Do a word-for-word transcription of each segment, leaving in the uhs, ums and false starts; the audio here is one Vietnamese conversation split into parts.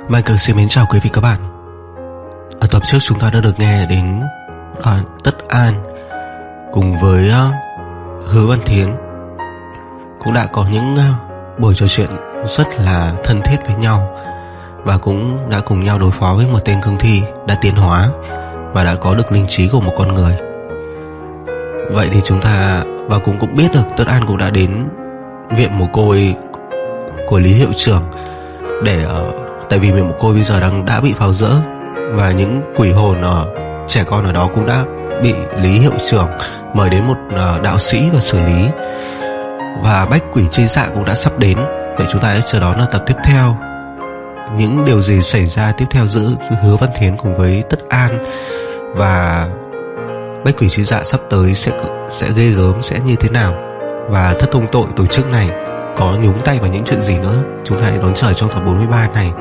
Michael xin mến chào quý vị các bạn. Ở tập trước chúng ta đã được nghe đến à, Tất An cùng với uh, Hứa Văn Thiến cũng đã có những uh, buổi trò chuyện rất là thân thiết với nhau, và cũng đã cùng nhau đối phó với một tên cương thi đã tiến hóa và đã có được linh trí của một con người. Vậy thì chúng ta và cũng cũng biết được Tất An cũng đã đến viện mồ côi của Lý Hiệu Trưởng để uh, tại vì viện mồ côi bây giờ đang đã bị phá rỡ, và những quỷ hồn ở trẻ con ở đó cũng đã bị Lý Hiệu Trưởng mời đến một uh, đạo sĩ và xử lý, và bách quỷ chi dạ cũng đã sắp đến. Vậy chúng ta sẽ chờ đón ở tập tiếp theo những điều gì xảy ra tiếp theo giữa, giữa Hứa Văn Thiến cùng với Tất An, và bách quỷ chi dạ sắp tới sẽ sẽ ghê gớm sẽ như thế nào, và thất thông tội tổ chức này có nhúng tay vào những chuyện gì nữa. Chúng ta hãy đón chờ trong tập bốn mươi ba này.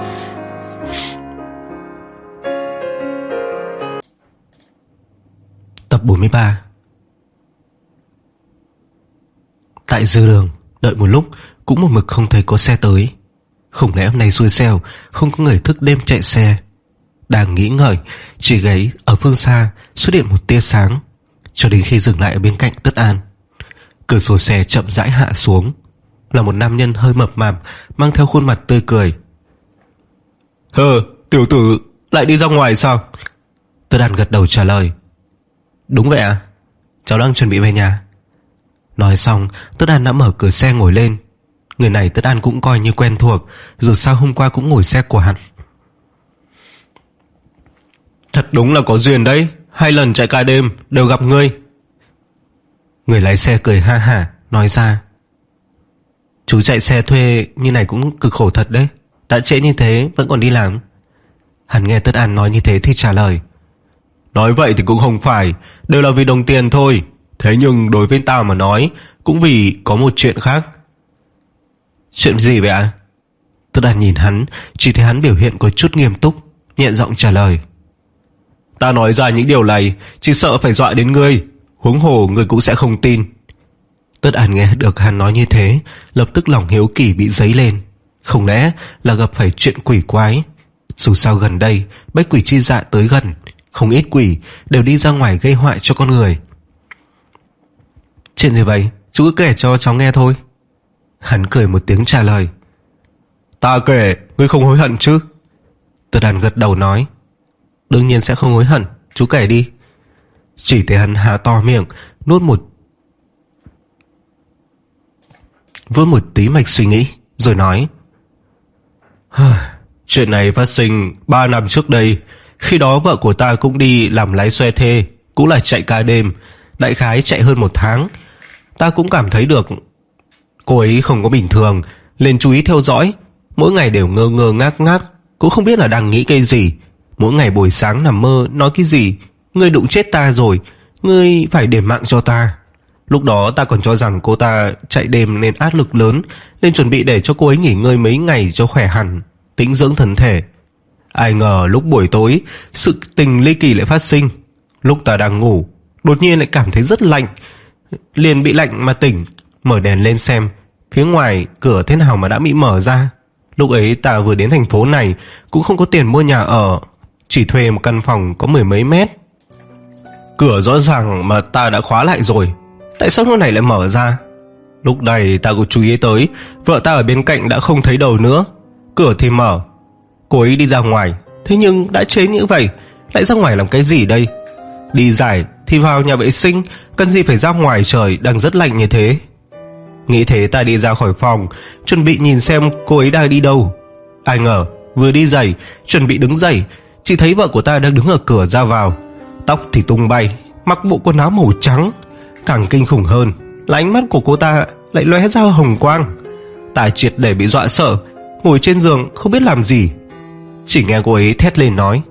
Tập bốn mươi ba. Tại dư đường đợi một lúc cũng một mực không thấy có xe tới. Không lẽ hôm nay xui xẻo không có người thức đêm chạy xe. Đang nghĩ ngợi, chỉ thấy ở phương xa xuất hiện một tia sáng, cho đến khi dừng lại ở bên cạnh Tất An. Cửa sổ xe chậm rãi hạ xuống, là một nam nhân hơi mập mạp mang theo khuôn mặt tươi cười. Hờ, tiểu tử lại đi ra ngoài sao? Tất An gật đầu trả lời. Đúng vậy ạ, à? Cháu đang chuẩn bị về nhà. Nói xong, Tất An đã mở cửa xe ngồi lên. Người này Tất An cũng coi như quen thuộc, dù sao hôm qua cũng ngồi xe của hắn. Thật đúng là có duyên đấy, hai lần chạy cả đêm đều gặp ngươi. Người lái xe cười ha hả nói ra. Chú chạy xe thuê như này cũng cực khổ thật đấy, đã trễ như thế vẫn còn đi làm. Hắn nghe Tất An nói như thế thì trả lời. Nói vậy thì cũng không phải, đều là vì đồng tiền thôi. Thế nhưng đối với tao mà nói, cũng vì có một chuyện khác. Chuyện gì vậy ạ? Tất An nhìn hắn, chỉ thấy hắn biểu hiện có chút nghiêm túc, nhẹ giọng trả lời. Ta nói ra những điều này chỉ sợ phải dọa đến ngươi, huống hồ ngươi cũng sẽ không tin. Tất An nghe được hắn nói như thế, lập tức lòng hiếu kỳ bị dấy lên. Không lẽ là gặp phải chuyện quỷ quái? Dù sao gần đây bách quỷ chi dạ tới gần, không ít quỷ đều đi ra ngoài gây họa cho con người. Chuyện gì vậy? Chú cứ kể cho cháu nghe thôi. Hắn cười một tiếng trả lời. Ta kể, ngươi không hối hận chứ? Tất An gật đầu nói. Đương nhiên sẽ không hối hận, chú kể đi. Chỉ thấy hắn há to miệng, nuốt một vuốt một tí mạch suy nghĩ, rồi nói. Chuyện này phát sinh ba năm trước đây. Khi đó vợ của ta cũng đi làm lái xe thuê, cũng là chạy ca đêm, đại khái chạy hơn một tháng. Ta cũng cảm thấy được cô ấy không có bình thường, nên chú ý theo dõi. Mỗi ngày đều ngơ ngơ ngác ngác, cũng không biết là đang nghĩ cái gì. Mỗi ngày buổi sáng nằm mơ nói cái gì, ngươi đụng chết ta rồi, ngươi phải để mạng cho ta. Lúc đó ta còn cho rằng cô ta chạy đêm nên áp lực lớn, nên chuẩn bị để cho cô ấy nghỉ ngơi mấy ngày cho khỏe hẳn, tĩnh dưỡng thân thể. Ai ngờ lúc buổi tối, sự tình ly kỳ lại phát sinh. Lúc ta đang ngủ, đột nhiên lại cảm thấy rất lạnh, liền bị lạnh mà tỉnh. Mở đèn lên xem, phía ngoài cửa thế nào mà đã bị mở ra. Lúc ấy ta vừa đến thành phố này, cũng không có tiền mua nhà ở, chỉ thuê một căn phòng có mười mấy mét. Cửa rõ ràng mà ta đã khóa lại rồi, tại sao lúc này lại mở ra? Lúc này ta có chú ý tới, vợ ta ở bên cạnh đã không thấy đầu nữa. Cửa thì mở, cô ấy đi ra ngoài, thế nhưng đã trễ như vậy, lại ra ngoài làm cái gì đây? Đi giải thì vào nhà vệ sinh, cần gì phải ra ngoài trời đang rất lạnh như thế? Nghĩ thế ta đi ra khỏi phòng, chuẩn bị nhìn xem cô ấy đang đi đâu. Ai ngờ vừa đi giày, chuẩn bị đứng dậy, chỉ thấy vợ của ta đang đứng ở cửa ra vào. Tóc thì tung bay, mặc bộ quần áo màu trắng. Càng kinh khủng hơn là ánh mắt của cô ta lại lóe ra hồng quang. Ta triệt để bị dọa sợ, ngồi trên giường không biết làm gì. Chỉ nghe cô ấy thét lên nói.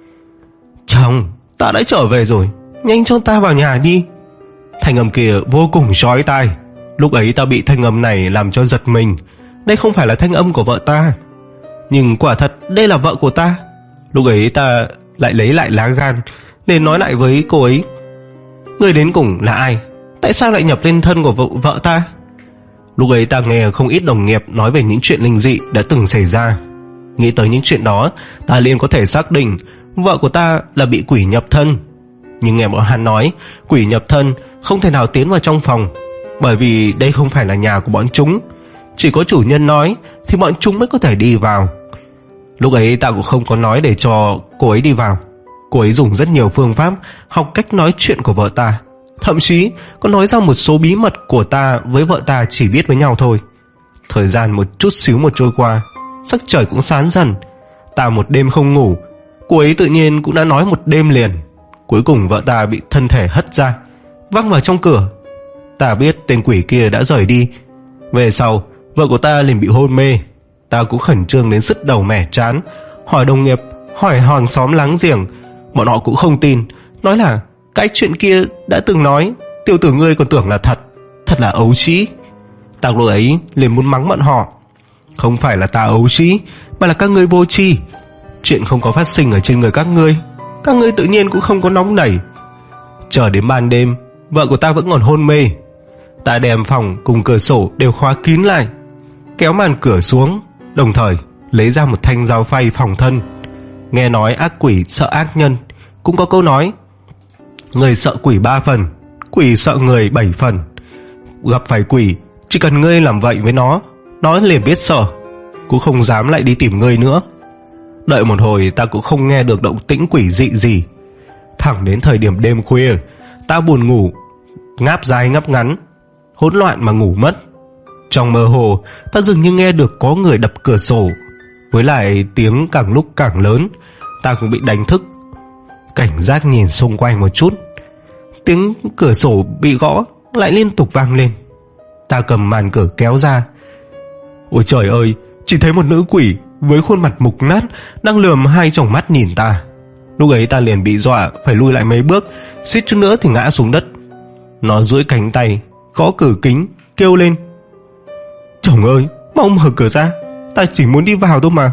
Chồng, ta đã trở về rồi, nhanh cho ta vào nhà đi. Thanh âm kia vô cùng chói tai. Lúc ấy ta bị thanh âm này làm cho giật mình. Đây không phải là thanh âm của vợ ta, nhưng quả thật đây là vợ của ta. Lúc ấy ta lại lấy lại lá gan, nên nói lại với cô ấy. Người đến cùng là ai? Tại sao lại nhập lên thân của vợ, vợ ta? Lúc ấy ta nghe không ít đồng nghiệp nói về những chuyện linh dị đã từng xảy ra. Nghĩ tới những chuyện đó, ta liền có thể xác định vợ của ta là bị quỷ nhập thân. Nhưng nghe bọn hắn nói, quỷ nhập thân không thể nào tiến vào trong phòng, bởi vì đây không phải là nhà của bọn chúng. Chỉ có chủ nhân nói thì bọn chúng mới có thể đi vào. Lúc ấy ta cũng không có nói để cho cô ấy đi vào. Cô ấy dùng rất nhiều phương pháp học cách nói chuyện của vợ ta, thậm chí có nói ra một số bí mật của ta với vợ ta chỉ biết với nhau thôi. Thời gian một chút xíu một trôi qua, sắc trời cũng sáng dần. Ta một đêm không ngủ, cô ấy tự nhiên cũng đã nói một đêm liền. Cuối cùng vợ ta bị thân thể hất ra, văng vào trong cửa. Ta biết tên quỷ kia đã rời đi. Về sau vợ của ta liền bị hôn mê. Ta cũng khẩn trương đến sứt đầu mẻ trán, hỏi đồng nghiệp, hỏi hàng xóm láng giềng. Bọn họ cũng không tin, nói là cái chuyện kia đã từng nói, tiểu tử ngươi còn tưởng là thật. Thật là ấu trĩ. Ta lúc ấy liền muốn mắng bọn họ. Không phải là ta ấu trĩ, mà là các ngươi vô tri. Chuyện không có phát sinh ở trên người các ngươi, các ngươi tự nhiên cũng không có nóng nảy. Chờ đến ban đêm, vợ của ta vẫn còn hôn mê. Ta đem phòng cùng cửa sổ đều khóa kín lại, kéo màn cửa xuống, đồng thời lấy ra một thanh dao phay phòng thân. Nghe nói ác quỷ sợ ác nhân, cũng có câu nói người sợ quỷ ba phần, quỷ sợ người bảy phần. Gặp phải quỷ, chỉ cần ngươi làm vậy với nó, nó liền biết sợ, cũng không dám lại đi tìm ngươi nữa. Đợi một hồi ta cũng không nghe được động tĩnh quỷ dị gì. Thẳng đến thời điểm đêm khuya, ta buồn ngủ, ngáp dài ngáp ngắn, hỗn loạn mà ngủ mất. Trong mơ hồ, ta dường như nghe được có người đập cửa sổ, với lại tiếng càng lúc càng lớn. Ta cũng bị đánh thức, cảnh giác nhìn xung quanh một chút. Tiếng cửa sổ bị gõ lại liên tục vang lên. Ta cầm màn cửa kéo ra. Ôi trời ơi, chỉ thấy một nữ quỷ với khuôn mặt mục nát đang lườm hai tròng mắt nhìn ta. Lúc ấy ta liền bị dọa phải lui lại mấy bước, suýt chút nữa thì ngã xuống đất. Nó duỗi cánh tay gõ cửa kính, kêu lên: Chồng ơi, mau mở cửa ra, ta chỉ muốn đi vào thôi mà.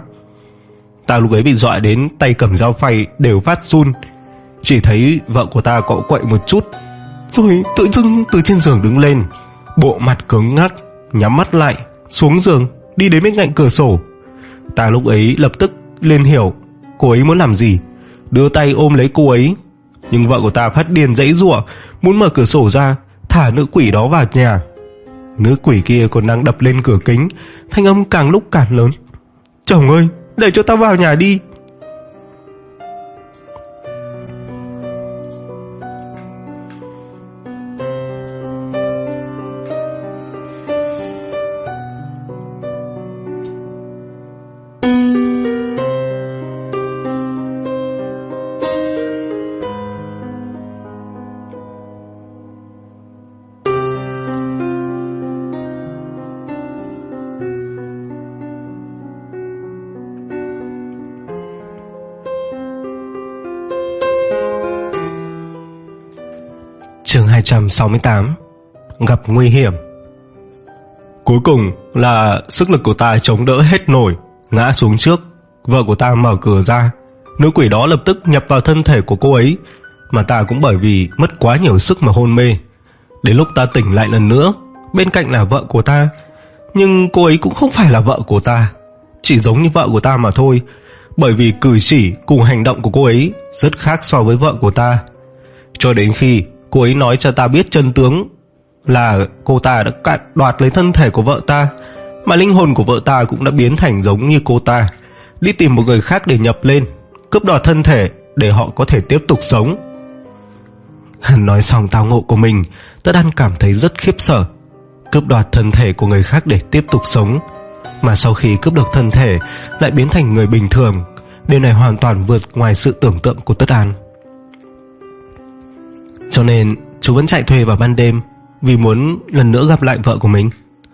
Ta lúc ấy bị dọa đến tay cầm dao phay đều phát run. Chỉ thấy vợ của ta cọ quậy một chút, rồi tự dưng từ trên giường đứng lên, bộ mặt cứng ngắc, nhắm mắt lại, xuống giường đi đến bên cạnh cửa sổ. Ta lúc ấy lập tức liền hiểu cô ấy muốn làm gì, đưa tay ôm lấy cô ấy. Nhưng vợ của ta phát điên giãy giụa, muốn mở cửa sổ ra, thả nữ quỷ đó vào nhà. Nữ quỷ kia còn đang đập lên cửa kính, thanh âm càng lúc càng lớn: Chồng ơi, để cho ta vào nhà đi. Chương hai trăm sáu mươi tám. Gặp nguy hiểm. Cuối cùng là sức lực của ta chống đỡ hết nổi, ngã xuống trước. Vợ của ta mở cửa ra, nữ quỷ đó lập tức nhập vào thân thể của cô ấy, mà ta cũng bởi vì mất quá nhiều sức mà hôn mê. Đến lúc ta tỉnh lại lần nữa, bên cạnh là vợ của ta, nhưng cô ấy cũng không phải là vợ của ta, chỉ giống như vợ của ta mà thôi, bởi vì cử chỉ cùng hành động của cô ấy rất khác so với vợ của ta. Cho đến khi cô ấy nói cho ta biết chân tướng là cô ta đã cạn đoạt lấy thân thể của vợ ta, mà linh hồn của vợ ta cũng đã biến thành giống như cô ta, đi tìm một người khác để nhập lên, cướp đoạt thân thể để họ có thể tiếp tục sống. Nói xong tao ngộ của mình, ta đang cảm thấy rất khiếp sợ. Cướp đoạt thân thể của người khác để tiếp tục sống, mà sau khi cướp được thân thể lại biến thành người bình thường. Điều này hoàn toàn vượt ngoài sự tưởng tượng của Tất An. Cho nên chú vẫn chạy thuê vào ban đêm, vì muốn lần nữa gặp lại vợ của mình.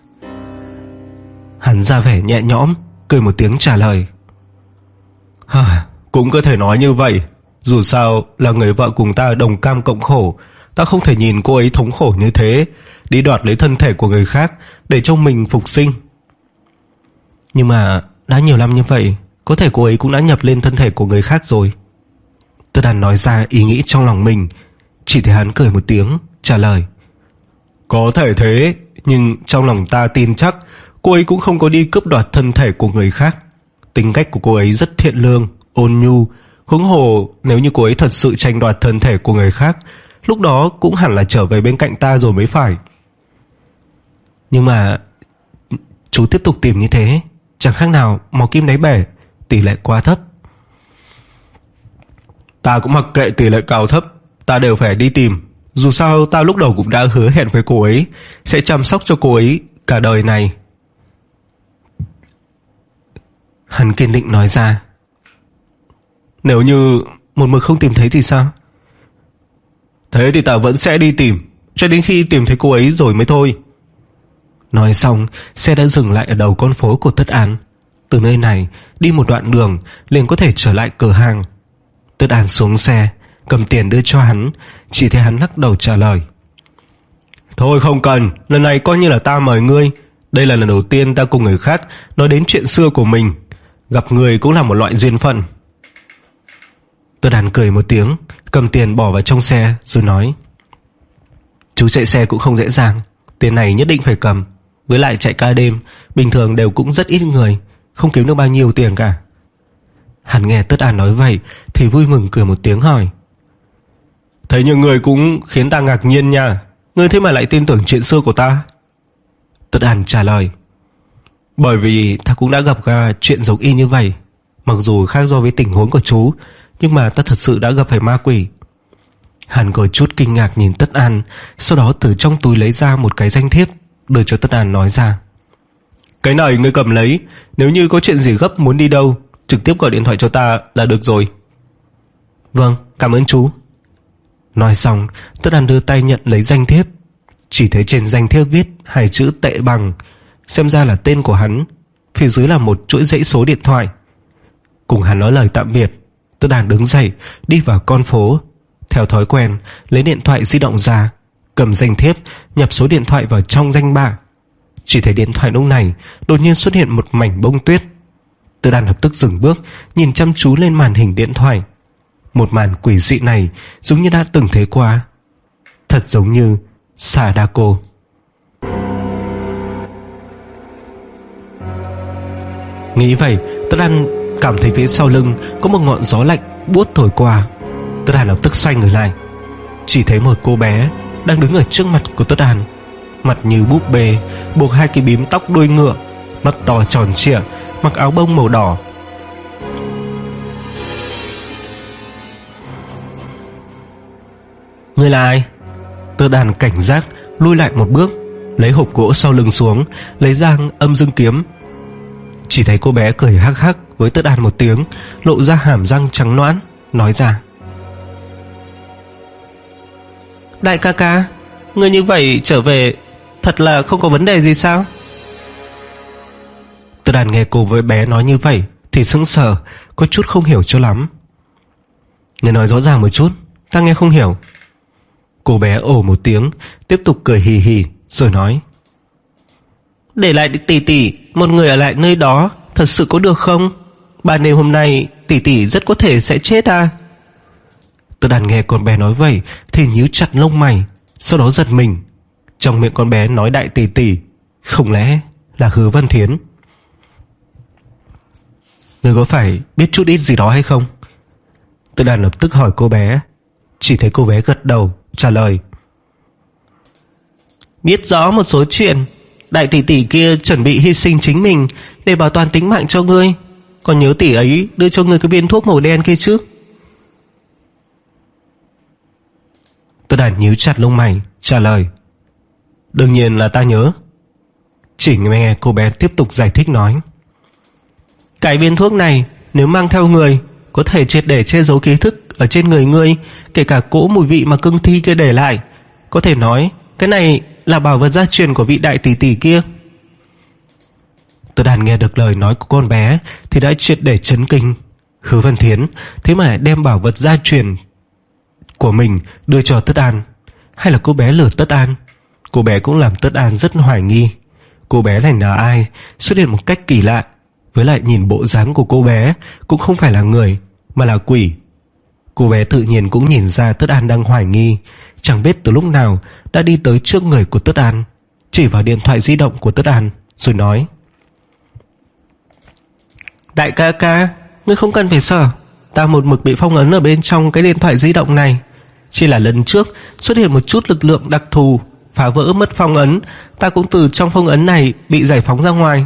Hắn ra vẻ nhẹ nhõm, cười một tiếng trả lời: Hả, cũng có thể nói như vậy. Dù sao là người vợ cùng ta đồng cam cộng khổ, ta không thể nhìn cô ấy thống khổ như thế, đi đoạt lấy thân thể của người khác để cho mình phục sinh. Nhưng mà đã nhiều năm như vậy, có thể cô ấy cũng đã nhập lên thân thể của người khác rồi. Tất Đàn nói ra ý nghĩ trong lòng mình. Chỉ thấy hắn cười một tiếng trả lời: Có thể thế, nhưng trong lòng ta tin chắc cô ấy cũng không có đi cướp đoạt thân thể của người khác. Tính cách của cô ấy rất thiện lương, ôn nhu. Huống hồ nếu như cô ấy thật sự tranh đoạt thân thể của người khác, lúc đó cũng hẳn là trở về bên cạnh ta rồi mới phải. Nhưng mà chú tiếp tục tìm như thế chẳng khác nào mò kim đáy bể, tỷ lệ quá thấp. Ta cũng mặc kệ tỷ lệ cao thấp, ta đều phải đi tìm. Dù sao ta lúc đầu cũng đã hứa hẹn với cô ấy sẽ chăm sóc cho cô ấy cả đời này. Hắn kiên định nói ra. Nếu như một mực không tìm thấy thì sao? Thế thì ta vẫn sẽ đi tìm, cho đến khi tìm thấy cô ấy rồi mới thôi. Nói xong, xe đã dừng lại ở đầu con phố của Tất An. Từ nơi này đi một đoạn đường liền có thể trở lại cửa hàng. Tất An xuống xe, cầm tiền đưa cho hắn. Chỉ thấy hắn lắc đầu trả lời. Thôi không cần, lần này coi như là ta mời ngươi. Đây là lần đầu tiên ta cùng người khác nói đến chuyện xưa của mình. Gặp người cũng là một loại duyên phận. Tất An cười một tiếng, cầm tiền bỏ vào trong xe rồi nói. Chú chạy xe cũng không dễ dàng, tiền này nhất định phải cầm. Với lại chạy ca đêm, bình thường đều cũng rất ít người, không kiếm được bao nhiêu tiền cả. Hắn nghe Tất An nói vậy thì vui mừng cười một tiếng hỏi. Thế nhưng người cũng khiến ta ngạc nhiên nha. Ngươi thế mà lại tin tưởng chuyện xưa của ta? Tất An trả lời. Bởi vì ta cũng đã gặp ra chuyện giống y như vậy. Mặc dù khác so với tình huống của chú, nhưng mà ta thật sự đã gặp phải ma quỷ. Hắn có chút kinh ngạc nhìn Tất An, sau đó từ trong túi lấy ra một cái danh thiếp, đưa cho Tất An nói ra. Cái này ngươi cầm lấy, nếu như có chuyện gì gấp muốn đi đâu, trực tiếp gọi điện thoại cho ta là được rồi. Vâng, cảm ơn chú. Nói xong, Tất An đưa tay nhận lấy danh thiếp. Chỉ thấy trên danh thiếp viết hai chữ Tệ Bằng, xem ra là tên của hắn. Phía dưới là một chuỗi dãy số điện thoại. Cùng hắn nói lời tạm biệt, Tất An đứng dậy đi vào con phố. Theo thói quen, lấy điện thoại di động ra, cầm danh thiếp, nhập số điện thoại vào trong danh bạ. Chỉ thấy điện thoại lúc này đột nhiên xuất hiện một mảnh bông tuyết. Tất An lập tức dừng bước, nhìn chăm chú lên màn hình điện thoại. Một màn quỷ dị này giống như đã từng thấy qua, thật giống như Sadako. Nghĩ vậy, Tất An cảm thấy phía sau lưng có một ngọn gió lạnh buốt thổi qua. Tất An lập tức xoay người lại. Chỉ thấy một cô bé đang đứng ở trước mặt của Tất An, mặt như búp bê, buộc hai cái bím tóc đuôi ngựa, mắt to tròn trịa, mặc áo bông màu đỏ. Ngươi là ai? Tất An cảnh giác lùi lại một bước, lấy hộp gỗ sau lưng xuống, lấy ra âm dương kiếm. Chỉ thấy cô bé cười hắc hắc với Tất An một tiếng, lộ ra hàm răng trắng nõn, nói ra. Đại ca ca, ngươi như vậy trở về thật là không có vấn đề gì sao? Tất An nghe cô với bé nói như vậy thì sững sờ, có chút không hiểu cho lắm. Ngươi nói rõ ràng một chút, ta nghe không hiểu. Cô bé ồ một tiếng, tiếp tục cười hì hì rồi nói. Để lại tỷ tỷ một người ở lại nơi đó thật sự có được không? Ban đêm hôm nay tỷ tỷ rất có thể sẽ chết à? Tất An nghe con bé nói vậy thì nhíu chặt lông mày, sau đó giật mình. Trong miệng con bé nói đại tỷ tỷ, không lẽ là Hứa Văn Thiến? Ngươi có phải biết chút ít gì đó hay không? Tất An lập tức hỏi cô bé. Chỉ thấy cô bé gật đầu trả lời. Biết rõ một số chuyện. Đại tỷ tỷ kia chuẩn bị hy sinh chính mình để bảo toàn tính mạng cho ngươi. Còn nhớ tỷ ấy đưa cho ngươi cái viên thuốc màu đen kia chứ? Tất An nhíu chặt lông mày trả lời. Đương nhiên là ta nhớ. Chỉ nghe cô bé tiếp tục giải thích nói. Cái viên thuốc này nếu mang theo người có thể triệt để che giấu ký thức ở trên người ngươi, kể cả cỗ mùi vị mà cương thi kia để lại. Có thể nói cái này là bảo vật gia truyền của vị đại tỷ tỷ kia. Tất An nghe được lời nói của con bé thì đã triệt để chấn kinh. Hứa Văn Thiến thế mà lại đem bảo vật gia truyền của mình đưa cho Tất An. Hay là cô bé lừa Tất An? Cô bé cũng làm Tất An rất hoài nghi. Cô bé này là ai, xuất hiện một cách kỳ lạ. Với lại nhìn bộ dáng của cô bé cũng không phải là người mà là quỷ. Cô bé tự nhiên cũng nhìn ra Tất An đang hoài nghi. Chẳng biết từ lúc nào đã đi tới trước người của Tất An, chỉ vào điện thoại di động của Tất An rồi nói. Đại ca ca, ngươi không cần phải sợ. Ta một mực bị phong ấn ở bên trong cái điện thoại di động này. Chỉ là lần trước xuất hiện một chút lực lượng đặc thù, phá vỡ mất phong ấn. Ta cũng từ trong phong ấn này bị giải phóng ra ngoài.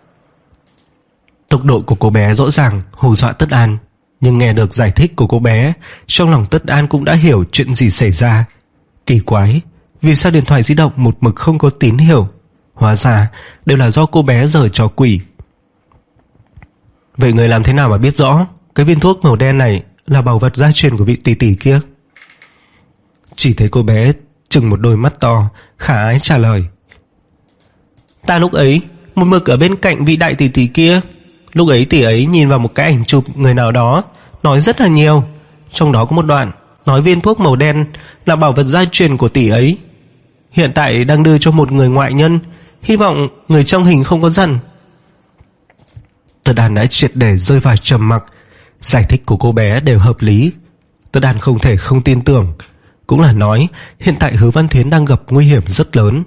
Tốc độ của cô bé rõ ràng hù dọa Tất An, nhưng nghe được giải thích của cô bé, trong lòng Tất An cũng đã hiểu chuyện gì xảy ra. Kỳ quái, vì sao điện thoại di động một mực không có tín hiệu? Hóa ra đều là do cô bé giở trò quỷ. Vậy người làm thế nào mà biết rõ cái viên thuốc màu đen này là bảo vật gia truyền của vị tỷ tỷ kia? Chỉ thấy cô bé trừng một đôi mắt to, khả ái trả lời. Ta lúc ấy một mực ở bên cạnh vị đại tỷ tỷ kia. Lúc ấy tỷ ấy nhìn vào một cái ảnh chụp người nào đó, nói rất là nhiều. Trong đó có một đoạn nói viên thuốc màu đen là bảo vật gia truyền của tỷ ấy. Hiện tại đang đưa cho một người ngoại nhân, hy vọng người trong hình không có giận. Tất An đã triệt để rơi vào trầm mặc. Giải thích của cô bé đều hợp lý. Tất An không thể không tin tưởng. Cũng là nói hiện tại Hứa Văn Thiến đang gặp nguy hiểm rất lớn.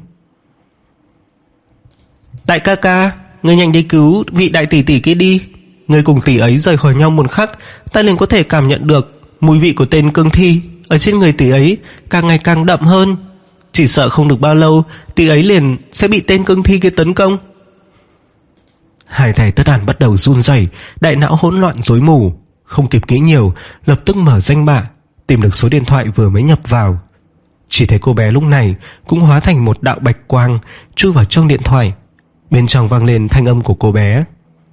Đại ca ca, người nhanh đi cứu vị đại tỷ tỷ kia đi. Người cùng tỷ ấy rời khỏi nhau một khắc, ta liền có thể cảm nhận được mùi vị của tên cương thi ở trên người tỷ ấy càng ngày càng đậm hơn. Chỉ sợ không được bao lâu tỷ ấy liền sẽ bị tên cương thi kia tấn công. Hai tay Tất An bắt đầu run rẩy, đại não hỗn loạn rối mù, không kịp nghĩ nhiều, lập tức mở danh bạ, tìm được số điện thoại vừa mới nhập vào. Chỉ thấy cô bé lúc này cũng hóa thành một đạo bạch quang chui vào trong điện thoại. Bên trong vang lên thanh âm của cô bé.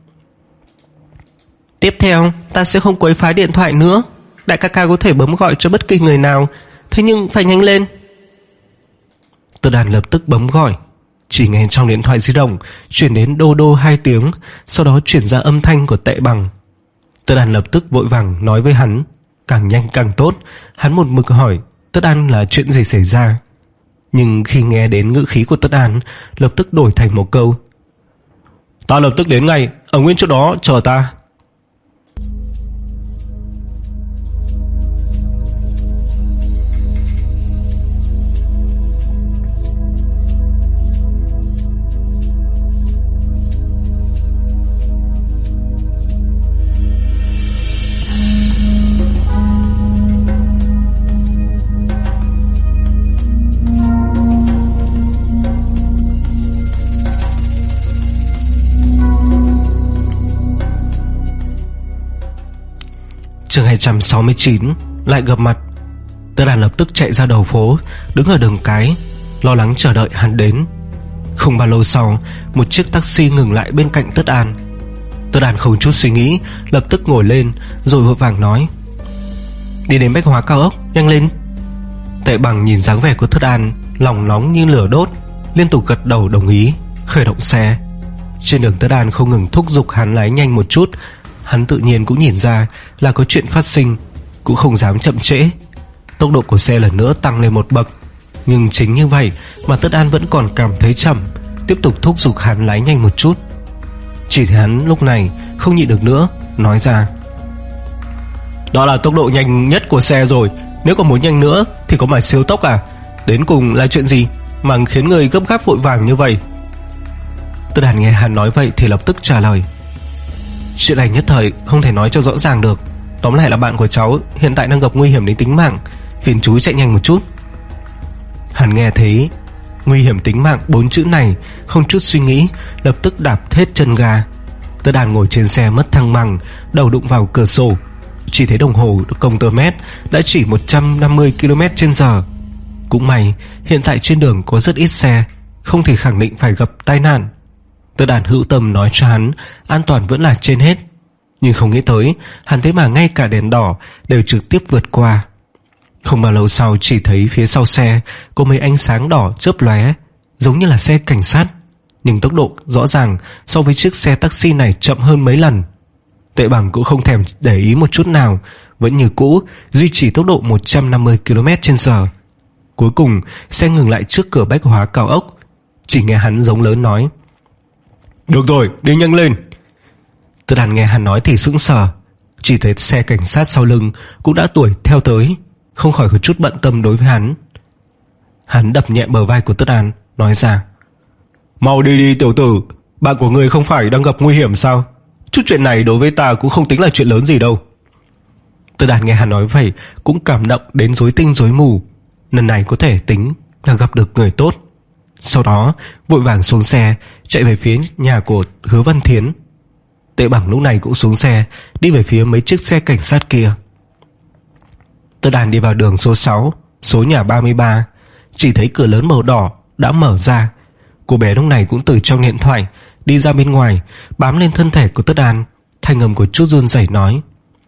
Tiếp theo ta sẽ không quấy phá điện thoại nữa. Đại ca ca có thể bấm gọi cho bất kỳ người nào, thế nhưng phải nhanh lên. Tất An lập tức bấm gọi. Chỉ nghe trong điện thoại di động chuyển đến đô đô hai tiếng, sau đó chuyển ra âm thanh của Tệ Bằng. Tất An lập tức vội vàng nói với hắn, càng nhanh càng tốt. Hắn một mực hỏi Tất An là chuyện gì xảy ra, nhưng khi nghe đến ngữ khí của Tất An, lập tức đổi thành một câu: Ta lập tức đến ngay, ở nguyên chỗ đó chờ ta. Chương hai trăm sáu mươi chín lại gặp mặt. Tất An lập tức chạy ra đầu phố, đứng ở đường cái, lo lắng chờ đợi hắn đến. Không bao lâu sau, một chiếc taxi ngừng lại bên cạnh Tất An. Tất An không chút suy nghĩ, lập tức ngồi lên, rồi vội vàng nói: Đi đến Bách Hóa cao ốc, nhanh lên. Tệ Bằng nhìn dáng vẻ của Tất An, lòng nóng như lửa đốt, liên tục gật đầu đồng ý, khởi động xe. Trên đường Tất An không ngừng thúc giục hắn lái nhanh một chút. Hắn tự nhiên cũng nhìn ra là có chuyện phát sinh, cũng không dám chậm trễ. Tốc độ của xe lần nữa tăng lên một bậc. Nhưng chính như vậy mà Tất An vẫn còn cảm thấy chậm, tiếp tục thúc giục hắn lái nhanh một chút. Chỉ thấy hắn lúc này không nhịn được nữa, nói ra: Đó là tốc độ nhanh nhất của xe rồi, nếu còn muốn nhanh nữa thì có mà siêu tốc à? Đến cùng là chuyện gì mà khiến người gấp gáp vội vàng như vậy? Tất An nghe hắn nói vậy thì lập tức trả lời: Chuyện này nhất thời không thể nói cho rõ ràng được. Tóm lại là bạn của cháu hiện tại đang gặp nguy hiểm đến tính mạng, phiền chú chạy nhanh một chút. Hắn nghe thấy nguy hiểm tính mạng bốn chữ này, không chút suy nghĩ, lập tức đạp hết chân ga. Tất An ngồi trên xe mất thăng bằng, đầu đụng vào cửa sổ. Chỉ thấy đồng hồ công tơ mét đã chỉ một trăm năm mươi ki lô mét trên giờ. Cũng may hiện tại trên đường có rất ít xe, không thể khẳng định phải gặp tai nạn. Tất An hữu tâm nói cho hắn an toàn vẫn là trên hết, nhưng không nghĩ tới hắn thế mà ngay cả đèn đỏ đều trực tiếp vượt qua. Không bao lâu sau, chỉ thấy phía sau xe có mấy ánh sáng đỏ chớp lóe, giống như là xe cảnh sát, nhưng tốc độ rõ ràng so với chiếc xe taxi này chậm hơn mấy lần. Tệ Bằng cũng không thèm để ý một chút nào, vẫn như cũ duy trì tốc độ một trăm năm mươi ki lô mét trên giờ. Cuối cùng xe ngừng lại trước cửa Bách Hóa cao ốc. Chỉ nghe hắn giống lớn nói: Được rồi, đi nhanh lên. Tất An nghe hắn nói thì sững sờ. Chỉ thấy xe cảnh sát sau lưng cũng đã đuổi theo tới, không khỏi có chút bận tâm đối với hắn. Hắn đập nhẹ bờ vai của Tất An, nói ra: Mau đi đi tiểu tử, bạn của người không phải đang gặp nguy hiểm sao? Chút chuyện này đối với ta cũng không tính là chuyện lớn gì đâu. Tất Đàn nghe hắn nói vậy cũng cảm động đến rối tinh rối mù. Lần này có thể tính là gặp được người tốt. Sau đó vội vàng xuống xe chạy về phía nhà của Hứa Văn Thiến. Tệ Bằng lúc này cũng xuống xe đi về phía mấy chiếc xe cảnh sát kia. Tất Đàn đi vào đường số sáu, số nhà ba mươi ba. Chỉ thấy cửa lớn màu đỏ đã mở ra. Cô bé lúc này cũng từ trong điện thoại đi ra bên ngoài, bám lên thân thể của Tất Đàn. Thanh âm của chút run rẩy nói: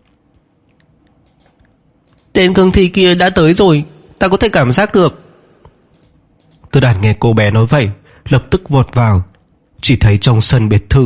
Tên cương thi kia đã tới rồi, ta có thể cảm giác được. Tất Đàn nghe cô bé nói vậy lập tức vọt vào. Chỉ thấy trong sân biệt thự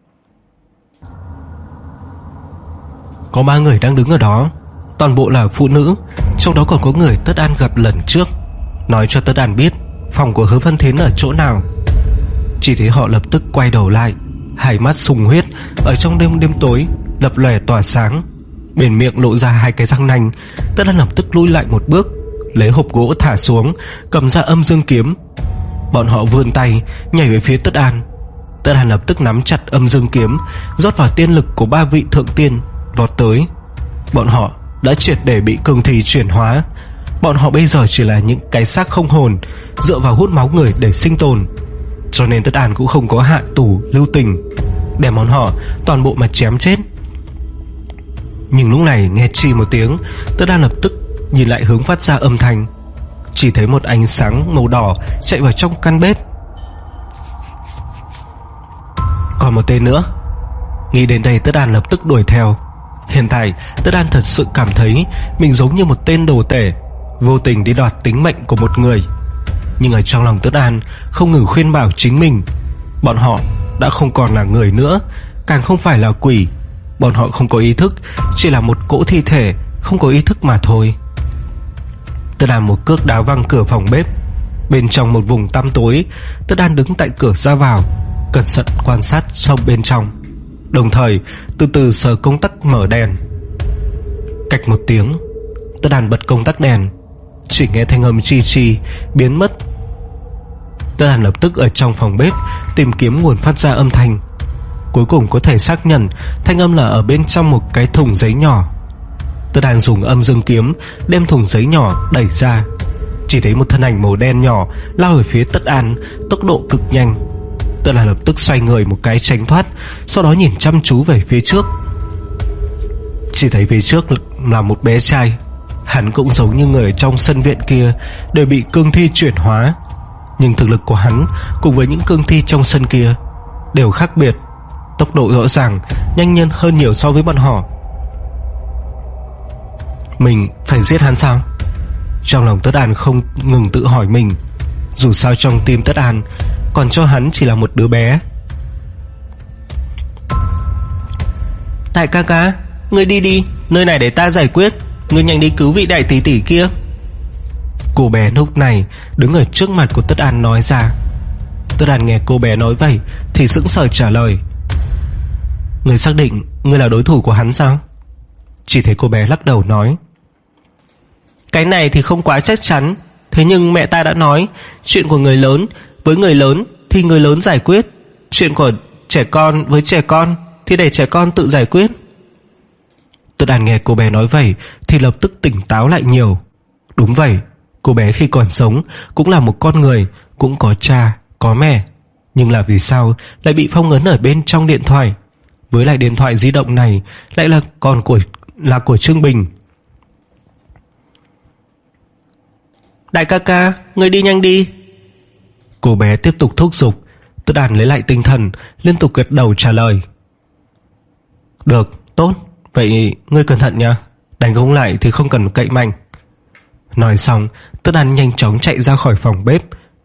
có ba người đang đứng ở đó, toàn bộ là phụ nữ, trong đó còn có người Tất Đàn gặp lần trước, nói cho Tất Đàn biết phòng của Hứa Văn Thiến ở chỗ nào. Chỉ thấy họ lập tức quay đầu lại, hai mắt sùng huyết ở trong đêm đêm tối lập lòe tỏa sáng, bên miệng lộ ra hai cái răng nanh. Tất Đàn lập tức lùi lại một bước, lấy hộp gỗ thả xuống, cầm ra âm dương kiếm. Bọn họ vươn tay nhảy về phía Tất Đàn. Tất Đàn lập tức nắm chặt âm dương kiếm, rót vào tiên lực của ba vị thượng tiên, vọt tới. Bọn họ đã triệt để bị cương thi chuyển hóa. Bọn họ bây giờ chỉ là những cái xác không hồn, dựa vào hút máu người để sinh tồn. Cho nên Tất Đàn cũng không có hạ tù lưu tình, để bọn họ toàn bộ mà chém chết. Nhưng lúc này nghe chi một tiếng, Tất Đàn lập tức nhìn lại hướng phát ra âm thanh. Chỉ thấy một ánh sáng màu đỏ chạy vào trong căn bếp. Còn một tên nữa. Nghĩ đến đây Tất Đàn lập tức đuổi theo. Hiện tại Tất Đàn thật sự cảm thấy mình giống như một tên đồ tể, vô tình đi đoạt tính mệnh của một người. Nhưng ở trong lòng Tất Đàn không ngừng khuyên bảo chính mình, bọn họ đã không còn là người nữa, càng không phải là quỷ. Bọn họ không có ý thức, chỉ là một cỗ thi thể không có ý thức mà thôi. Tất Đàn một cước đá văng cửa phòng bếp. Bên trong một vùng tăm tối, Tất Đàn đứng tại cửa ra vào, cẩn thận quan sát xong bên trong, đồng thời từ từ sờ công tắc mở đèn. Cạch một tiếng, Tất Đàn bật công tắc đèn. Chỉ nghe thanh âm chi chi biến mất. Tất Đàn lập tức ở trong phòng bếp tìm kiếm nguồn phát ra âm thanh. Cuối cùng có thể xác nhận thanh âm là ở bên trong một cái thùng giấy nhỏ. Tất Đàn dùng âm dương kiếm đem thùng giấy nhỏ đẩy ra. Chỉ thấy một thân ảnh màu đen nhỏ lao về phía Tất Đàn, tốc độ cực nhanh. Tất Đàn lập tức xoay người một cái tránh thoát, sau đó nhìn chăm chú về phía trước. Chỉ thấy phía trước là một bé trai. Hắn cũng giống như người trong sân viện kia, đều bị cương thi chuyển hóa. Nhưng thực lực của hắn cùng với những cương thi trong sân kia đều khác biệt, tốc độ rõ ràng nhanh hơn hơn nhiều so với bọn họ. Mình phải giết hắn sao? Trong lòng Tất Đàn không ngừng tự hỏi mình. Dù sao trong tim Tất Đàn còn cho hắn chỉ là một đứa bé. Đại ca ca, ngươi đi đi, nơi này để ta giải quyết. Ngươi nhanh đi cứu vị đại tỷ tỷ kia. Cô bé lúc này đứng ở trước mặt của Tất Đàn nói ra. Tất Đàn nghe cô bé nói vậy thì sững sờ trả lời: Ngươi xác định ngươi là đối thủ của hắn sao? Chỉ thấy cô bé lắc đầu nói: Cái này thì không quá chắc chắn. Thế nhưng mẹ ta đã nói, chuyện của người lớn với người lớn thì người lớn giải quyết, chuyện của trẻ con với trẻ con thì để trẻ con tự giải quyết. Tất Đàn nghe cô bé nói vậy thì lập tức tỉnh táo lại nhiều. Đúng vậy, cô bé khi còn sống cũng là một con người, cũng có cha, có mẹ. Nhưng là vì sao lại bị phong ấn ở bên trong điện thoại? Với lại điện thoại di động này lại là còn của là của Trương Bình. Đại ca ca, người đi nhanh đi. Cô bé tiếp tục thúc giục. Tất Đàn lấy lại tinh thần, liên tục gật đầu trả lời: Được, tốt, vậy ngươi cẩn thận nha. Đánh không lại thì không cần cậy mạnh. Nói xong, Tất Đàn nhanh chóng chạy ra khỏi phòng bếp,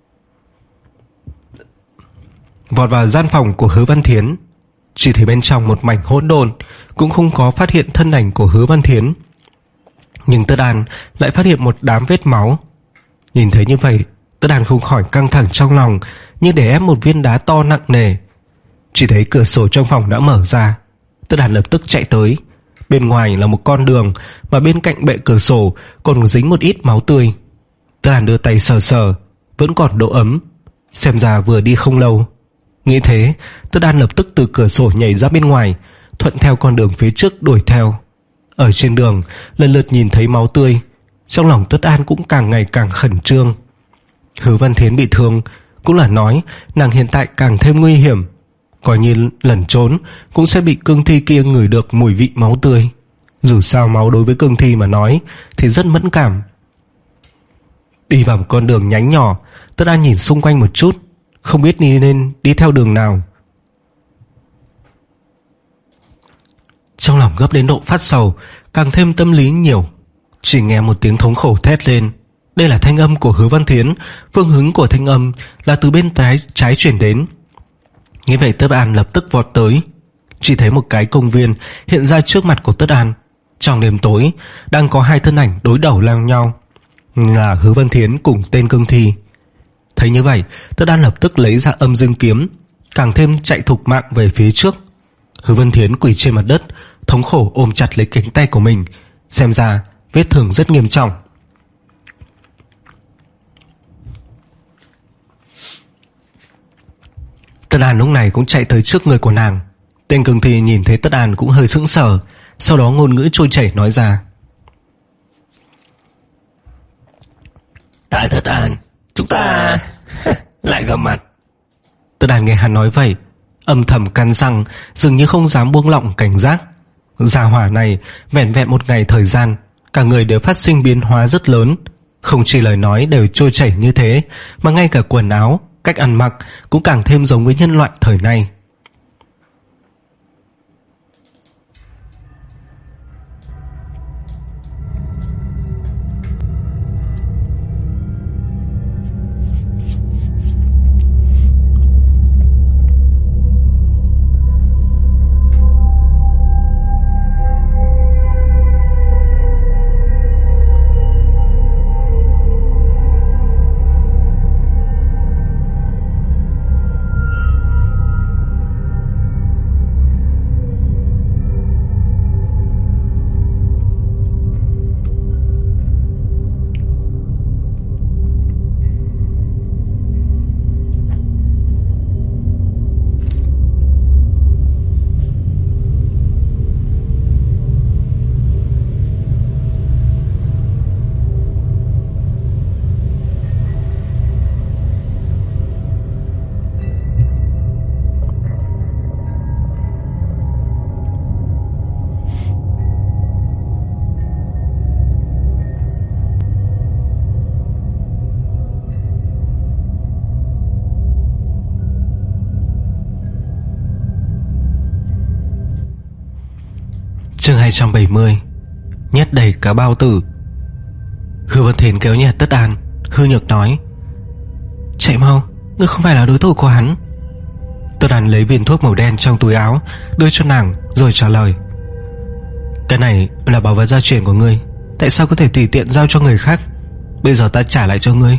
vọt vào gian phòng của Hứa Văn Thiến. Chỉ thấy bên trong một mảnh hỗn độn, cũng không có phát hiện thân ảnh của Hứa Văn Thiến. Nhưng Tất Đàn lại phát hiện một đám vết máu. Nhìn thấy như vậy, Tất Đàn không khỏi căng thẳng trong lòng, như để ép một viên đá to nặng nề. Chỉ thấy cửa sổ trong phòng đã mở ra. Tất Đàn lập tức chạy tới. Bên ngoài là một con đường, mà bên cạnh bệ cửa sổ còn dính một ít máu tươi. Tất Đàn đưa tay sờ sờ, vẫn còn độ ấm, xem ra vừa đi không lâu. Nghĩ thế, Tất Đàn lập tức từ cửa sổ nhảy ra bên ngoài, thuận theo con đường phía trước đuổi theo. Ở trên đường lần lượt nhìn thấy máu tươi, trong lòng Tất An cũng càng ngày càng khẩn trương. Hứa Văn Thiến bị thương cũng là nói nàng hiện tại càng thêm nguy hiểm, coi như lẩn trốn cũng sẽ bị cương thi kia ngửi được mùi vị máu tươi. Dù sao máu đối với cương thi mà nói thì rất mẫn cảm. Đi vào một con đường nhánh nhỏ, Tất An nhìn xung quanh một chút, không biết đi nên đi theo đường nào. Trong lòng gấp đến độ phát sầu, càng thêm tâm lý nhiều. Chỉ nghe một tiếng thống khổ thét lên. Đây là thanh âm của Hứa Văn Thiến. Phương hướng của thanh âm là từ bên trái, trái chuyển đến. Như vậy Tất An lập tức vọt tới. Chỉ thấy một cái công viên hiện ra trước mặt của Tất An. Trong đêm tối đang có hai thân ảnh đối đầu lao nhau, là Hứa Văn Thiến cùng tên cương thi. Thấy như vậy, Tất An lập tức lấy ra âm dương kiếm, càng thêm chạy thục mạng về phía trước. Hứa Văn Thiến quỳ trên mặt đất, thống khổ ôm chặt lấy cánh tay của mình, xem ra vết thương rất nghiêm trọng. Tất An lúc này cũng chạy tới trước người của nàng. Tên cương thi nhìn thấy Tất An cũng hơi sững sờ, sau đó ngôn ngữ trôi chảy nói ra: Tại Tất An, chúng ta lại gặp mặt. Tất An nghe hắn nói vậy, âm thầm cắn răng, dường như không dám buông lỏng cảnh giác. Gia hỏa này vẹn vẹn một ngày thời gian, cả người đều phát sinh biến hóa rất lớn. Không chỉ lời nói đều trôi chảy như thế, mà ngay cả quần áo, cách ăn mặc cũng càng thêm giống với nhân loại thời nay. Chương hai trăm bảy mươi. Nhét đầy cả bao tử. Hứa Văn Thiến kéo nhẹ Tất An, hư nhược nói: Chạy mau, ngươi không phải là đối thủ của hắn. Tất An lấy viên thuốc màu đen trong túi áo đưa cho nàng rồi trả lời: Cái này là bảo vật gia truyền của ngươi, tại sao có thể tùy tiện giao cho người khác? Bây giờ ta trả lại cho ngươi.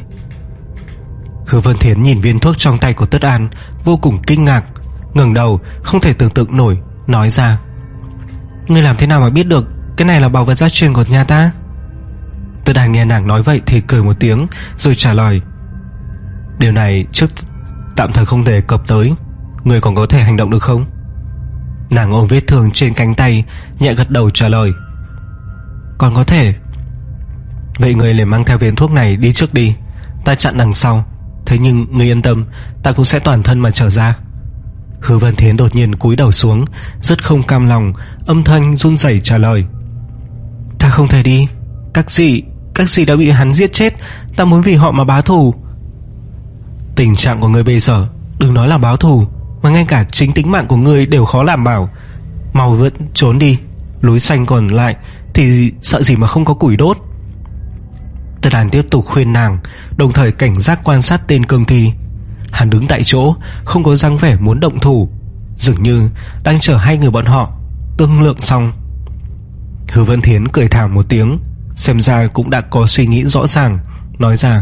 Hứa Văn Thiến nhìn viên thuốc trong tay của Tất An, vô cùng kinh ngạc, ngẩng đầu không thể tưởng tượng nổi, nói ra: Ngươi làm thế nào mà biết được cái này là bảo vật gia truyền của nhà ta? Tất An nghe nàng nói vậy thì cười một tiếng rồi trả lời: Điều này trước tạm thời không thể cập tới, ngươi còn có thể hành động được không? Nàng ôm vết thương trên cánh tay, nhẹ gật đầu trả lời: Còn có thể. Vậy ngươi liền mang theo viên thuốc này đi trước đi, ta chặn đằng sau. Thế nhưng ngươi yên tâm, ta cũng sẽ toàn thân mà trở ra. Hứa Văn Thiến đột nhiên cúi đầu xuống, rất không cam lòng, âm thanh run rẩy trả lời: Ta không thể đi. Các dì, các dì đã bị hắn giết chết, ta muốn vì họ mà báo thù. Tình trạng của ngươi bây giờ, đừng nói là báo thù, mà ngay cả chính tính mạng của ngươi đều khó đảm bảo. Mau vẫn trốn đi, núi xanh còn lại thì sợ gì mà không có củi đốt. Tất An tiếp tục khuyên nàng, đồng thời cảnh giác quan sát tên cương thi. Hắn đứng tại chỗ, không có dáng vẻ muốn động thủ, dường như đang chờ hai người bọn họ tương lượng xong. Hứa Văn Thiến cười thảm một tiếng, xem ra cũng đã có suy nghĩ rõ ràng, nói ra: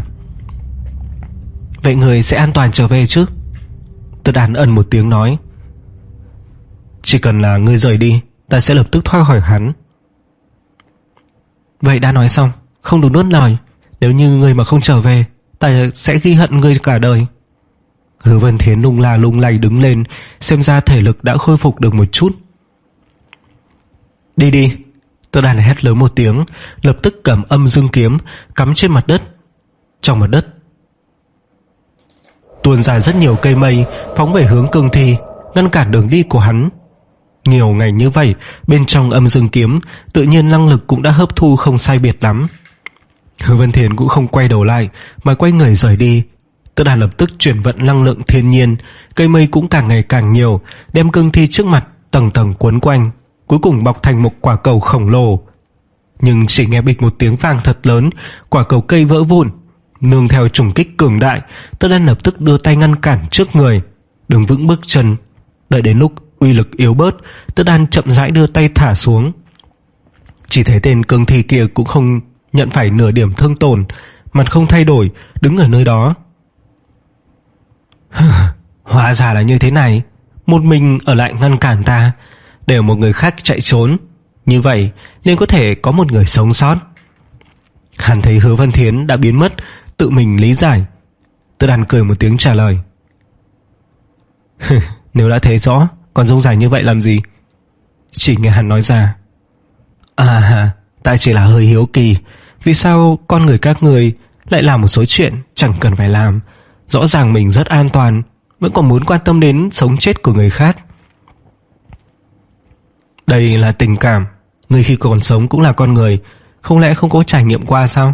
Vậy người sẽ an toàn trở về chứ? Tất An ẩn một tiếng nói: Chỉ cần là ngươi rời đi, ta sẽ lập tức thoát khỏi hắn. Vậy đã nói xong, không được nuốt lời. Nếu như ngươi mà không trở về, ta sẽ ghi hận ngươi cả đời. Hứa Văn Thiến lung la lung lay đứng lên, xem ra thể lực đã khôi phục được một chút. Đi đi. Tất Đàn hét lớn một tiếng, lập tức cầm âm dương kiếm cắm trên mặt đất. Trong mặt đất tuôn ra rất nhiều cây mây phóng về hướng cương thi, ngăn cản đường đi của hắn. Nhiều ngày như vậy, bên trong âm dương kiếm tự nhiên năng lực cũng đã hấp thu không sai biệt lắm. Hứa Vân Thiến cũng không quay đầu lại mà quay người rời đi. Tất Đàn lập tức chuyển vận năng lượng thiên nhiên, cây mây cũng càng ngày càng nhiều, đem cương thi trước mặt tầng tầng quấn quanh, cuối cùng bọc thành một quả cầu khổng lồ. Nhưng chỉ nghe bịch một tiếng vang thật lớn, quả cầu cây vỡ vụn. Nương theo trùng kích cường đại, Tất Đàn lập tức đưa tay ngăn cản trước người, đứng vững bước chân. Đợi đến lúc uy lực yếu bớt, Tất Đàn chậm rãi đưa tay thả xuống. Chỉ thấy tên cương thi kia cũng không nhận phải nửa điểm thương tổn, mặt không thay đổi, đứng ở nơi đó. Hóa ra là như thế này, một mình ở lại ngăn cản ta, để một người khác chạy trốn, như vậy nên có thể có một người sống sót. Hắn thấy Hứa Vân Thiến đã biến mất, tự mình lý giải. Tất Đàn cười một tiếng trả lời. Nếu đã thấy rõ, còn rông dài như vậy làm gì? Chỉ nghe hắn nói ra. À, ta chỉ là hơi hiếu kỳ, vì sao con người các người lại làm một số chuyện chẳng cần phải làm. Rõ ràng mình rất an toàn, vẫn còn muốn quan tâm đến sống chết của người khác. Đây là tình cảm, người khi còn sống cũng là con người, không lẽ không có trải nghiệm qua sao?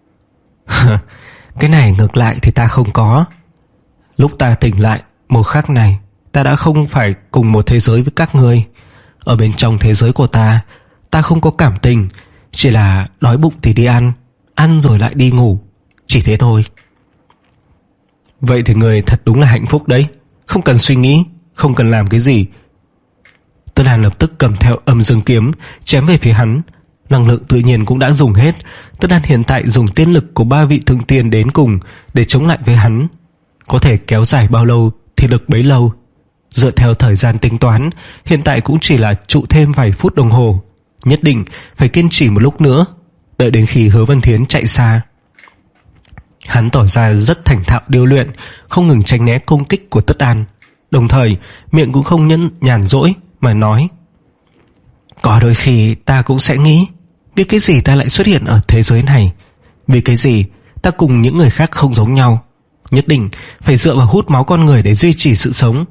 Cái này ngược lại thì ta không có. Lúc ta tỉnh lại, một khắc này, ta đã không phải cùng một thế giới với các ngươi. Ở bên trong thế giới của ta, ta không có cảm tình, chỉ là đói bụng thì đi ăn, ăn rồi lại đi ngủ, chỉ thế thôi. Vậy thì người thật đúng là hạnh phúc đấy, không cần suy nghĩ, không cần làm cái gì. Tất Đàn lập tức cầm theo âm dương kiếm chém về phía hắn. Năng lượng tự nhiên cũng đã dùng hết. Tất Đàn hiện tại dùng tiên lực của ba vị thượng tiên đến cùng để chống lại với hắn. Có thể kéo dài bao lâu thì lực bấy lâu. Dựa theo thời gian tính toán, hiện tại cũng chỉ là trụ thêm vài phút đồng hồ. Nhất định phải kiên trì một lúc nữa, đợi đến khi Hứa Vân Thiến chạy xa. Hắn tỏ ra rất thành thạo điêu luyện, không ngừng tránh né công kích của Tất Đàn, đồng thời miệng cũng không nhẫn nhàn rỗi mà nói. Có đôi khi ta cũng sẽ nghĩ, vì cái gì ta lại xuất hiện ở thế giới này, vì cái gì ta cùng những người khác không giống nhau, nhất định phải dựa vào hút máu con người để duy trì sự sống.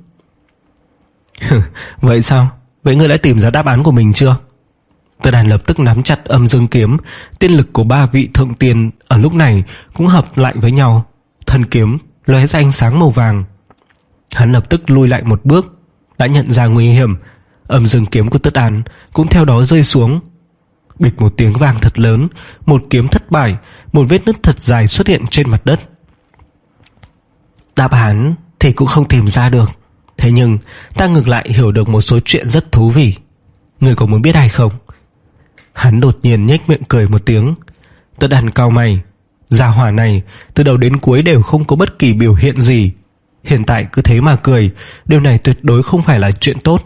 Vậy sao? Vậy ngươi đã tìm ra đáp án của mình chưa? Tất Đàn lập tức nắm chặt âm dương kiếm. Tiên lực của ba vị thượng tiên ở lúc này cũng hợp lại với nhau, thân kiếm lóe ra ánh sáng màu vàng. Hắn lập tức lùi lại một bước, đã nhận ra nguy hiểm. Âm dương kiếm của Tất Đàn cũng theo đó rơi xuống. Bịch một tiếng vang thật lớn, một kiếm thất bại, một vết nứt thật dài xuất hiện trên mặt đất. Đáp án thì cũng không tìm ra được, thế nhưng ta ngược lại hiểu được một số chuyện rất thú vị. Người có muốn biết hay không? Hắn đột nhiên nhếch miệng cười một tiếng. Tất Đàn cau mày. Gia hỏa này từ đầu đến cuối đều không có bất kỳ biểu hiện gì, hiện tại cứ thế mà cười, điều này tuyệt đối không phải là chuyện tốt.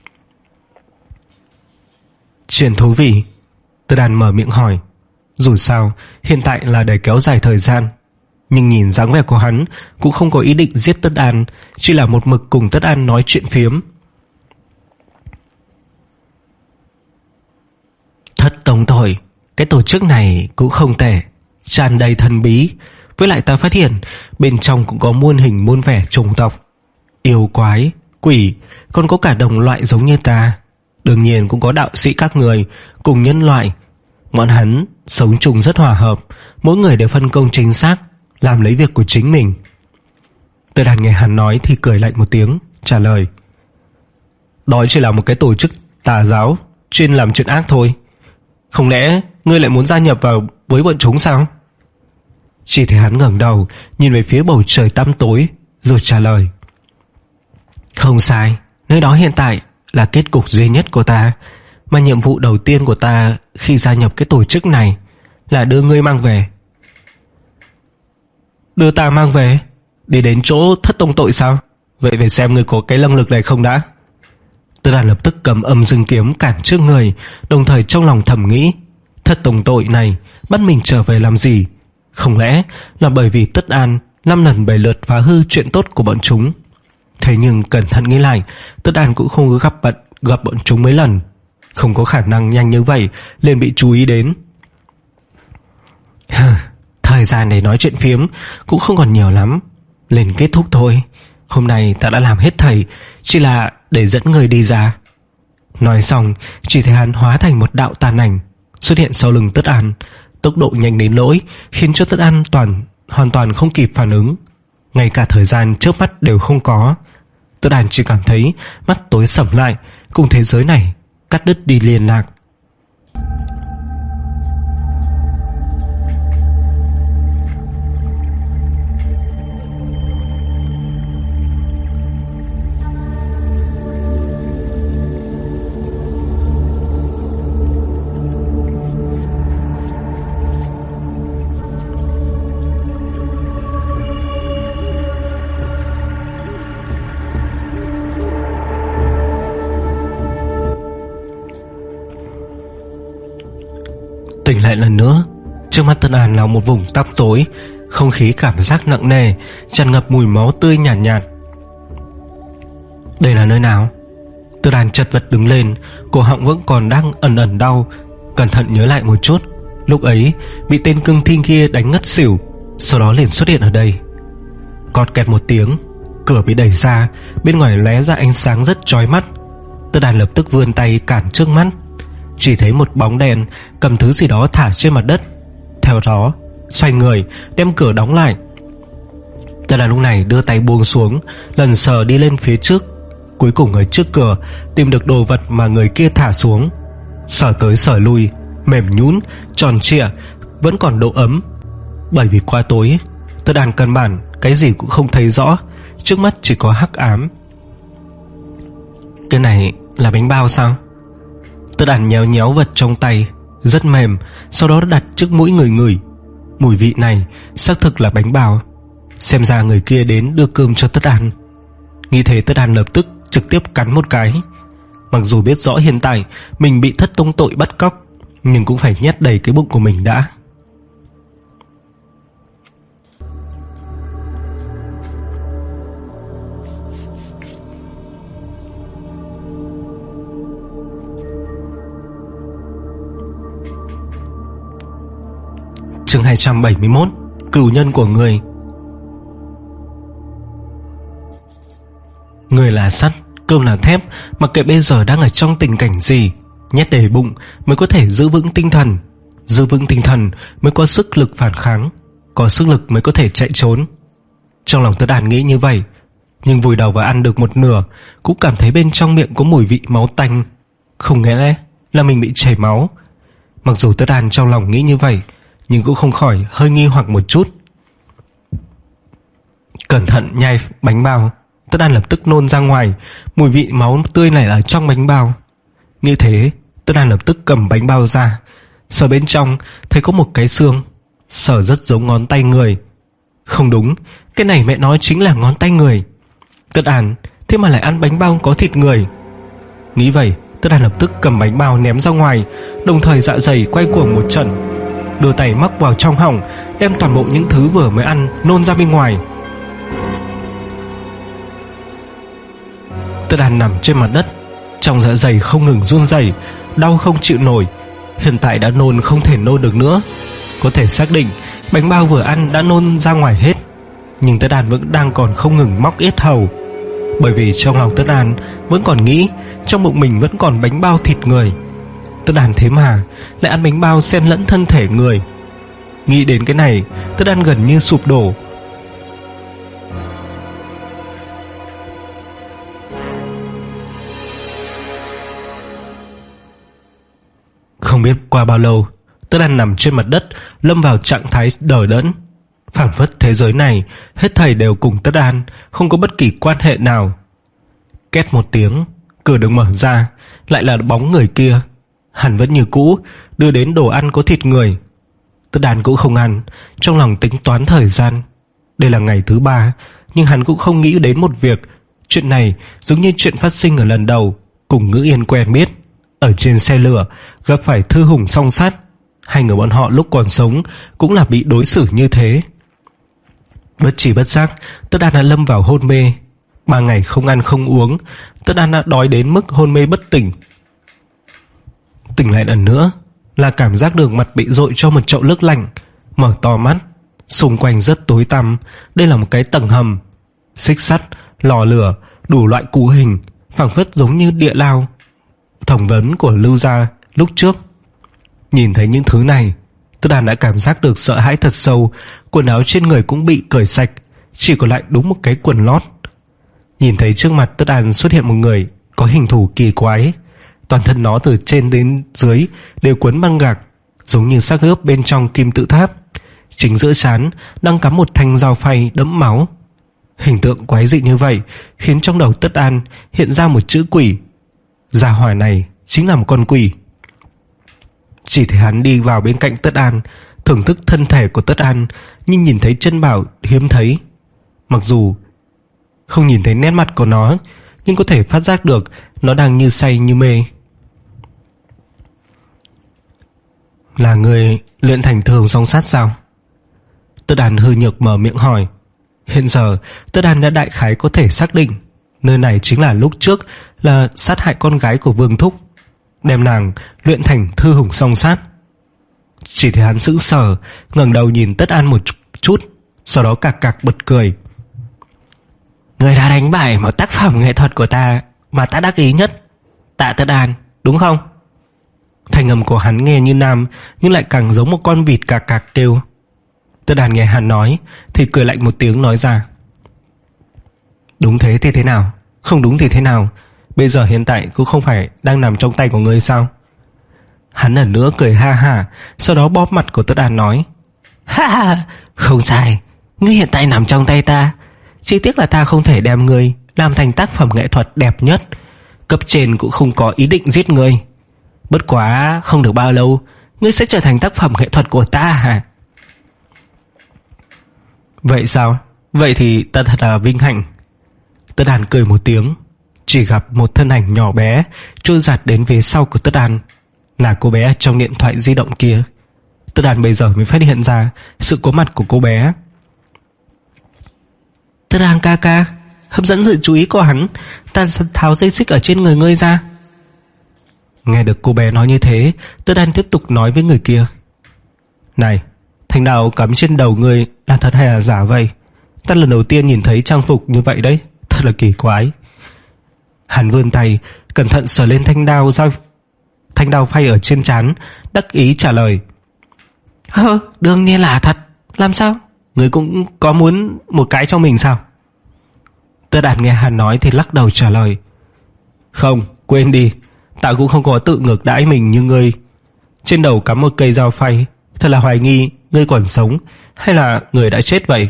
Chuyện thú vị? Tất Đàn mở miệng hỏi. Dù sao hiện tại là để kéo dài thời gian, nhưng nhìn dáng vẻ của hắn cũng không có ý định giết Tất Đàn, chỉ là một mực cùng Tất Đàn nói chuyện phiếm. Thất Tông Tội, cái tổ chức này cũng không tệ, tràn đầy thần bí. Với lại ta phát hiện bên trong cũng có muôn hình muôn vẻ chủng tộc, yêu quái, quỷ, còn có cả đồng loại giống như ta. Đương nhiên cũng có đạo sĩ các người cùng nhân loại. Bọn hắn sống chung rất hòa hợp, mỗi người đều phân công chính xác, làm lấy việc của chính mình. Tất Đàn nghe hắn nói thì cười lạnh một tiếng, trả lời. Đó chỉ là một cái tổ chức tà giáo chuyên làm chuyện ác thôi. Không lẽ ngươi lại muốn gia nhập vào với bọn chúng sao? Chỉ thấy hắn ngẩng đầu nhìn về phía bầu trời tăm tối, rồi trả lời. Không sai, nơi đó hiện tại là kết cục duy nhất của ta, mà nhiệm vụ đầu tiên của ta khi gia nhập cái tổ chức này là đưa ngươi mang về. Đưa ta mang về? Đi đến chỗ Thất Tông Tội sao? Vậy phải xem ngươi có cái năng lực này không đã. Tất Đàn lập tức cầm âm dương kiếm cản trước người, đồng thời trong lòng thầm nghĩ, Thất Tông Tội này bắt mình trở về làm gì? Không lẽ là bởi vì Tất An năm lần bảy lượt phá hư chuyện tốt của bọn chúng? Thế nhưng cẩn thận nghĩ lại, Tất An cũng không gặp bận gặp bọn chúng mấy lần. không có khả năng nhanh như vậy liền bị chú ý đến. Thời gian để nói chuyện phiếm cũng không còn nhiều lắm, liền kết thúc thôi. Hôm nay ta đã làm hết thảy, chỉ là để dẫn người đi ra. Nói xong, chỉ thấy hắn hóa thành một đạo tàn ảnh xuất hiện sau lưng Tất An, tốc độ nhanh đến nỗi khiến cho Tất An toàn hoàn toàn không kịp phản ứng, ngay cả thời gian chớp mắt đều không có. Tất An chỉ cảm thấy mắt tối sầm lại, cùng thế giới này cắt đứt đi liên lạc. Tỉnh lại lần nữa, trước mắt Tân An là một vùng tăm tối, không khí cảm giác nặng nề, tràn ngập mùi máu tươi nhàn nhạt, nhạt. Đây là nơi nào? Tân An chật vật đứng lên, cổ họng vẫn còn đang ẩn ẩn đau, cẩn thận nhớ lại một chút. Lúc ấy bị tên cương thi kia đánh ngất xỉu, sau đó liền xuất hiện ở đây. Cọt kẹt một tiếng, cửa bị đẩy ra, bên ngoài lóe ra ánh sáng rất chói mắt. Tân An lập tức vươn tay cản trước mắt, chỉ thấy một bóng đen cầm thứ gì đó thả trên mặt đất, theo đó xoay người đem cửa đóng lại. Tân An lúc này đưa tay buông xuống, lần sờ đi lên phía trước, cuối cùng ở trước cửa tìm được đồ vật mà người kia thả xuống. Sờ tới sờ lui, mềm nhũn, tròn trịa, vẫn còn độ ấm. Bởi vì quá tối, Tân An căn bản cái gì cũng không thấy rõ, trước mắt chỉ có hắc ám. Cái này là bánh bao sao? Tân An nhéo nhéo vật trong tay, rất mềm, sau đó đặt trước mũi người ngửi. Mùi vị này xác thực là bánh bao. Xem ra người kia đến đưa cơm cho Tất An. Nghĩ thế, Tất An lập tức trực tiếp cắn một cái. Mặc dù biết rõ hiện tại mình bị thất tông tội bắt cóc, nhưng cũng phải nhét đầy cái bụng của mình đã. Chương hai trăm bảy mươi mốt. Cửu nhân của người. Người là sắt, cơm là thép, mặc kệ bây giờ đang ở trong tình cảnh gì, nhét đầy bụng mới có thể giữ vững tinh thần. Giữ vững tinh thần mới có sức lực phản kháng, có sức lực mới có thể chạy trốn. Trong lòng Tất An nghĩ như vậy, nhưng vùi đầu vào ăn được một nửa, cũng cảm thấy bên trong miệng có mùi vị máu tanh. Không nghe lẽ là mình bị chảy máu? Mặc dù Tất An trong lòng nghĩ như vậy, nhưng cũng không khỏi hơi nghi hoặc một chút. Cẩn thận nhai bánh bao, Tất An lập tức nôn ra ngoài. Mùi vị máu tươi này ở trong bánh bao. Như thế, Tất An lập tức cầm bánh bao ra, sờ bên trong thấy có một cái xương, sờ rất giống ngón tay người. Không đúng, cái này mẹ nói chính là ngón tay người. Tất An thế mà lại ăn bánh bao có thịt người. Nghĩ vậy, Tất An lập tức cầm bánh bao ném ra ngoài, đồng thời dạ dày quay cuồng một trận, đưa tay móc vào trong họng, đem toàn bộ những thứ vừa mới ăn nôn ra bên ngoài. Tất An nằm trên mặt đất, trong dạ dày không ngừng run rẩy, đau không chịu nổi. Hiện tại đã nôn không thể nôn được nữa. Có thể xác định bánh bao vừa ăn đã nôn ra ngoài hết, nhưng Tất An vẫn đang còn không ngừng móc yết hầu. Bởi vì trong lòng Tất An vẫn còn nghĩ trong bụng mình vẫn còn bánh bao thịt người. Tất An thế mà lại ăn bánh bao xen lẫn thân thể người. Nghĩ đến cái này, Tất An gần như sụp đổ. Không biết qua bao lâu, Tất An nằm trên mặt đất, lâm vào trạng thái đờ đẫn. Phảng phất thế giới này hết thảy đều cùng Tất An, không có bất kỳ quan hệ nào. Két một tiếng, cửa được mở ra, lại là bóng người kia. Hắn vẫn như cũ, đưa đến đồ ăn có thịt người. Tất An cũng không ăn, trong lòng tính toán thời gian. Đây là ngày thứ ba, nhưng hắn cũng không nghĩ đến một việc. Chuyện này giống như chuyện phát sinh ở lần đầu cùng Ngữ Yên quen biết, ở trên xe lửa gặp phải Thư Hùng song sát. Hai người bọn họ lúc còn sống cũng là bị đối xử như thế. Bất chỉ bất giác, Tất An đã lâm vào hôn mê. Ba ngày không ăn không uống, Tất An đã đói đến mức hôn mê bất tỉnh. Tỉnh lại lần nữa là cảm giác được mặt bị dội cho một chậu nước lạnh. Mở to mắt, xung quanh rất tối tăm. Đây là một cái tầng hầm, xích sắt, lò lửa, đủ loại cụ hình, phảng phất giống như địa lao thẩm vấn của Lưu gia lúc trước. Nhìn thấy những thứ này, Tất Đàn đã cảm giác được sợ hãi thật sâu. Quần áo trên người cũng bị cởi sạch, chỉ còn lại đúng một cái quần lót. Nhìn thấy trước mặt Tất Đàn xuất hiện một người có hình thù kỳ quái. Toàn thân nó từ trên đến dưới đều quấn băng gạc, giống như xác ướp bên trong kim tự tháp. Chính giữa trán đang cắm một thanh dao phay đẫm máu. Hình tượng quái dị như vậy khiến trong đầu Tất An hiện ra một chữ quỷ. Gia hỏa này chính là một con quỷ. Chỉ thấy hắn đi vào bên cạnh Tất An, thưởng thức thân thể của Tất An, nhưng nhìn thấy chân bảo hiếm thấy. Mặc dù không nhìn thấy nét mặt của nó, nhưng có thể phát giác được nó đang như say như mê. Là người luyện thành thường song sát sao? Tất Đàn hư nhược mở miệng hỏi. Hiện giờ Tất Đàn đã đại khái có thể xác định nơi này chính là lúc trước là sát hại con gái của Vương Thúc, đem nàng luyện thành thư hùng song sát. Chỉ thấy hắn sững sờ, ngẩng đầu nhìn Tất An một chút, sau đó cạc cạc bật cười. Người đã đánh bại một tác phẩm nghệ thuật của ta mà ta đắc ý nhất, Tạ Tất An, đúng không? Thanh âm của hắn nghe như nam, nhưng lại càng giống một con vịt cạc cạc kêu. Tất Đàn nghe hắn nói thì cười lạnh một tiếng nói ra. Đúng thế thì thế nào, không đúng thì thế nào? Bây giờ hiện tại cũng không phải đang nằm trong tay của ngươi sao? Hắn lần nữa cười ha ha, sau đó bóp mặt của Tất Đàn nói. Ha ha, không sai, ngươi hiện tại nằm trong tay ta. Chỉ tiếc là ta không thể đem ngươi làm thành tác phẩm nghệ thuật đẹp nhất. Cấp trên cũng không có ý định giết ngươi. Bất quá không được bao lâu ngươi sẽ trở thành tác phẩm nghệ thuật của ta hả? Vậy sao? Vậy thì ta thật là vinh hạnh. Tất Đàn cười một tiếng. Chỉ gặp một thân ảnh nhỏ bé trôi giạt đến phía sau của Tất Đàn. Là cô bé trong điện thoại di động kia. Tất Đàn bây giờ mới phát hiện ra sự có mặt của cô bé. Tất Đàn ca ca, hấp dẫn sự chú ý của hắn, ta tháo dây xích ở trên người ngươi ra. Nghe được cô bé nói như thế, Tất Đàn tiếp tục nói với người kia. Này, thanh đao cắm trên đầu ngươi là thật hay là giả vậy? Ta lần đầu tiên nhìn thấy trang phục như vậy đấy, thật là kỳ quái. Hắn vươn tay cẩn thận sờ lên thanh đao dao, thanh đao phay ở trên trán, đắc ý trả lời. Hơ, đương nhiên là thật. Làm sao? Ngươi cũng có muốn một cái cho mình sao? Tất Đàn nghe hắn nói thì lắc đầu trả lời. Không, quên đi, ta cũng không có tự ngược đãi mình như ngươi. Trên đầu cắm một cây dao phay, thật là hoài nghi ngươi còn sống hay là người đã chết vậy.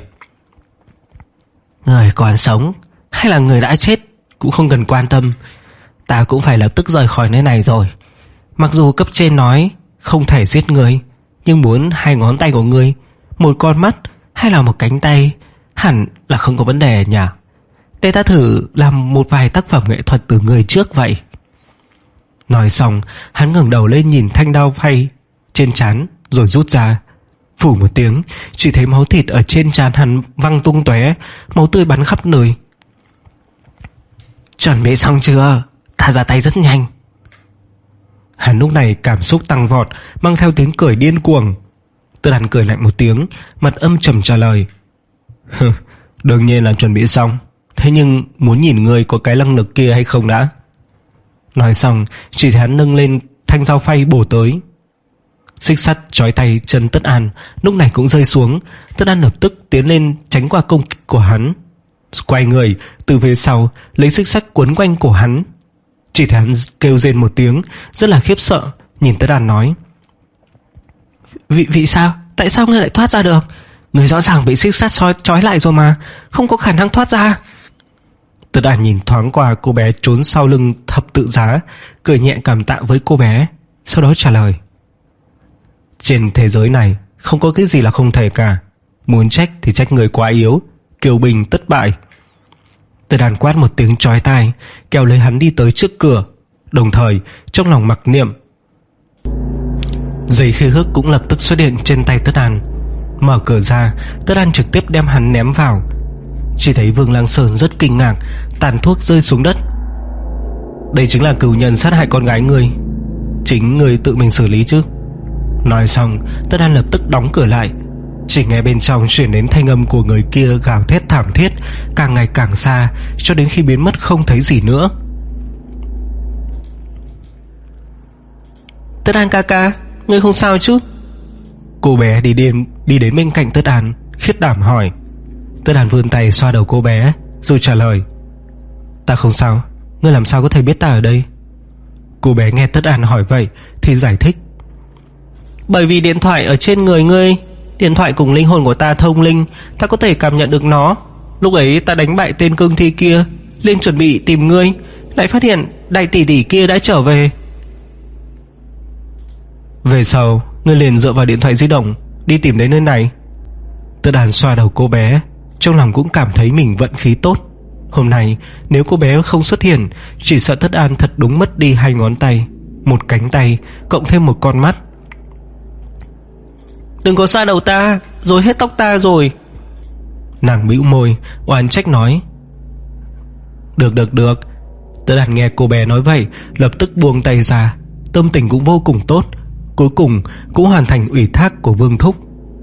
Người còn sống hay là người đã chết cũng không cần quan tâm. Ta cũng phải lập tức rời khỏi nơi này rồi. Mặc dù cấp trên nói không thể giết người, nhưng muốn hai ngón tay của ngươi, một con mắt hay là một cánh tay hẳn là không có vấn đề nhỉ. Để ta thử làm một vài tác phẩm nghệ thuật từ người trước vậy. Nói xong, hắn ngẩng đầu lên nhìn thanh đao phay trên trán rồi rút ra. Phủ một tiếng, chỉ thấy máu thịt ở trên trán hắn văng tung tóe, máu tươi bắn khắp nơi. Chuẩn bị xong chưa? Ta ra tay rất nhanh. Hắn lúc này cảm xúc tăng vọt, mang theo tiếng cười điên cuồng. Tất Đàn cười lạnh một tiếng, mặt âm trầm trả lời. Hừ, đương nhiên là chuẩn bị xong. Thế nhưng muốn nhìn người có cái năng lực kia hay không đã? Nói xong, chỉ thấy hắn nâng lên thanh dao phay bổ tới. Xích sắt trói tay chân Tất An lúc này cũng rơi xuống. Tất An lập tức tiến lên tránh qua công kích của hắn, quay người từ phía sau lấy xích sắt quấn quanh cổ hắn. Chỉ thấy hắn kêu rên một tiếng rất là khiếp sợ, nhìn Tất An nói. Vì, vì sao? Tại sao ngươi lại thoát ra được? Ngươi rõ ràng bị xích sắt trói lại rồi mà, không có khả năng thoát ra. Tất An nhìn thoáng qua cô bé trốn sau lưng thập tự giá, cười nhẹ cảm tạ với cô bé, sau đó trả lời. Trên thế giới này không có cái gì là không thể cả. Muốn trách thì trách người quá yếu, kiêu bình tất bại. Tất Đàn quát một tiếng chói tai, kéo lấy hắn đi tới trước cửa, đồng thời trong lòng mặc niệm. Giấy khế ước cũng lập tức xuất hiện trên tay Tất Đàn. Mở cửa ra, Tất Đàn trực tiếp đem hắn ném vào. Chỉ thấy Vương Lang Sơn rất kinh ngạc, tàn thuốc rơi xuống đất. Đây chính là cừu nhân sát hại con gái ngươi. Chính người tự mình xử lý chứ. Nói xong, Tất An lập tức đóng cửa lại. Chỉ nghe bên trong chuyển đến thanh âm của người kia gào thét thảm thiết, càng ngày càng xa, cho đến khi biến mất không thấy gì nữa. Tất An ca ca, ngươi không sao chứ? Cô bé đi đến, đi đến bên cạnh Tất An, khiếp đảm hỏi. Tất An vươn tay xoa đầu cô bé rồi trả lời. Ta không sao. Ngươi làm sao có thể biết ta ở đây? Cô bé nghe Tất An hỏi vậy thì giải thích. Bởi vì điện thoại ở trên người ngươi, điện thoại cùng linh hồn của ta thông linh, ta có thể cảm nhận được nó. Lúc ấy ta đánh bại tên cương thi kia, liền chuẩn bị tìm ngươi, lại phát hiện đại tỷ tỷ kia đã trở về. Về sau ngươi liền dựa vào điện thoại di động đi tìm đến nơi này. Tất An xoa đầu cô bé, trong lòng cũng cảm thấy mình vận khí tốt. Hôm nay nếu cô bé không xuất hiện, chỉ sợ Tất An thật đúng mất đi hai ngón tay, một cánh tay, cộng thêm một con mắt. Đừng có xoa đầu ta, rồi hết tóc ta rồi. Nàng bĩu môi oán trách nói. Được được được. Tất An nghe cô bé nói vậy, lập tức buông tay ra, tâm tình cũng vô cùng tốt. Cuối cùng cũng hoàn thành ủy thác của Vương Thúc.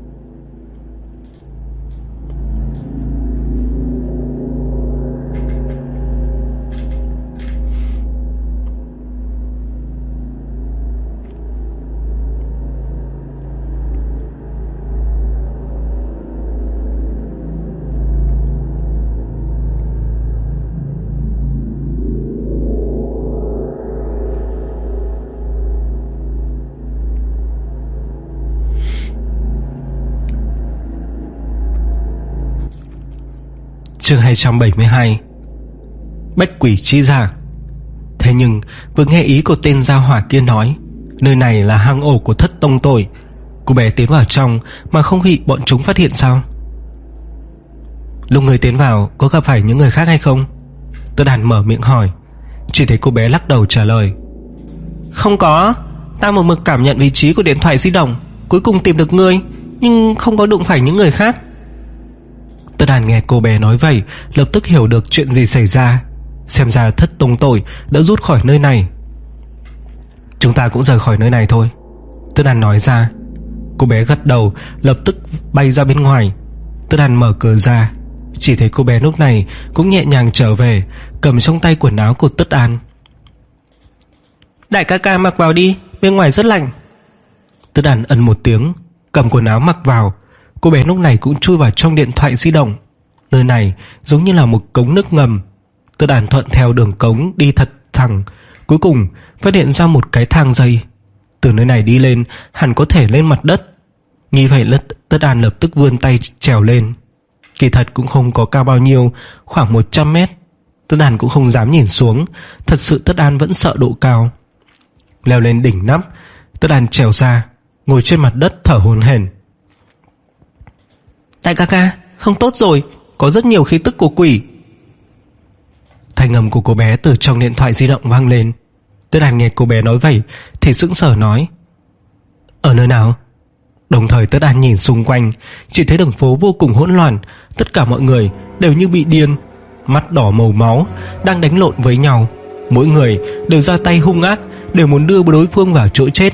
Chương hai trăm bảy mươi hai. Bách quỷ chi giả. Thế nhưng vừa nghe ý của tên gia hỏa kia nói nơi này là hang ổ của thất tông tội, cô bé tiến vào trong mà không bị bọn chúng phát hiện sao? Lúc người tiến vào có gặp phải những người khác hay không? Tất An mở miệng hỏi. Chỉ thấy cô bé lắc đầu trả lời. Không có. Ta một mực cảm nhận vị trí của điện thoại di động, cuối cùng tìm được ngươi, nhưng không có đụng phải những người khác. Tất An nghe cô bé nói vậy, lập tức hiểu được chuyện gì xảy ra. Xem ra thất tông tội đã rút khỏi nơi này. Chúng ta cũng rời khỏi nơi này thôi, Tất An nói ra. Cô bé gật đầu, lập tức bay ra bên ngoài. Tất An mở cửa ra, chỉ thấy cô bé lúc này cũng nhẹ nhàng trở về, cầm trong tay quần áo của Tất An. Đại ca ca mặc vào đi, bên ngoài rất lạnh. Tất An ân một tiếng, cầm quần áo mặc vào. Cô bé lúc này cũng chui vào trong điện thoại di động. Nơi này giống như là một cống nước ngầm. Tất An thuận theo đường cống đi thật thẳng, cuối cùng phát hiện ra một cái thang dây. Từ nơi này đi lên hẳn có thể lên mặt đất. Như vậy Tất An lập tức vươn tay trèo lên. Kỳ thật cũng không có cao bao nhiêu, khoảng một trăm mét. Tất An cũng không dám nhìn xuống. Thật sự Tất An vẫn sợ độ cao. Leo lên đỉnh nắp, Tất An trèo ra, ngồi trên mặt đất thở hổn hển. Đại ca ca, không tốt rồi, có rất nhiều khí tức của quỷ. Thanh âm của cô bé từ trong điện thoại di động vang lên. Tất An nghe cô bé nói vậy thì sững sờ nói. Ở nơi nào? Đồng thời Tất An nhìn xung quanh, chỉ thấy đường phố vô cùng hỗn loạn. Tất cả mọi người đều như bị điên, mắt đỏ màu máu, đang đánh lộn với nhau. Mỗi người đều ra tay hung ác, đều muốn đưa đối phương vào chỗ chết.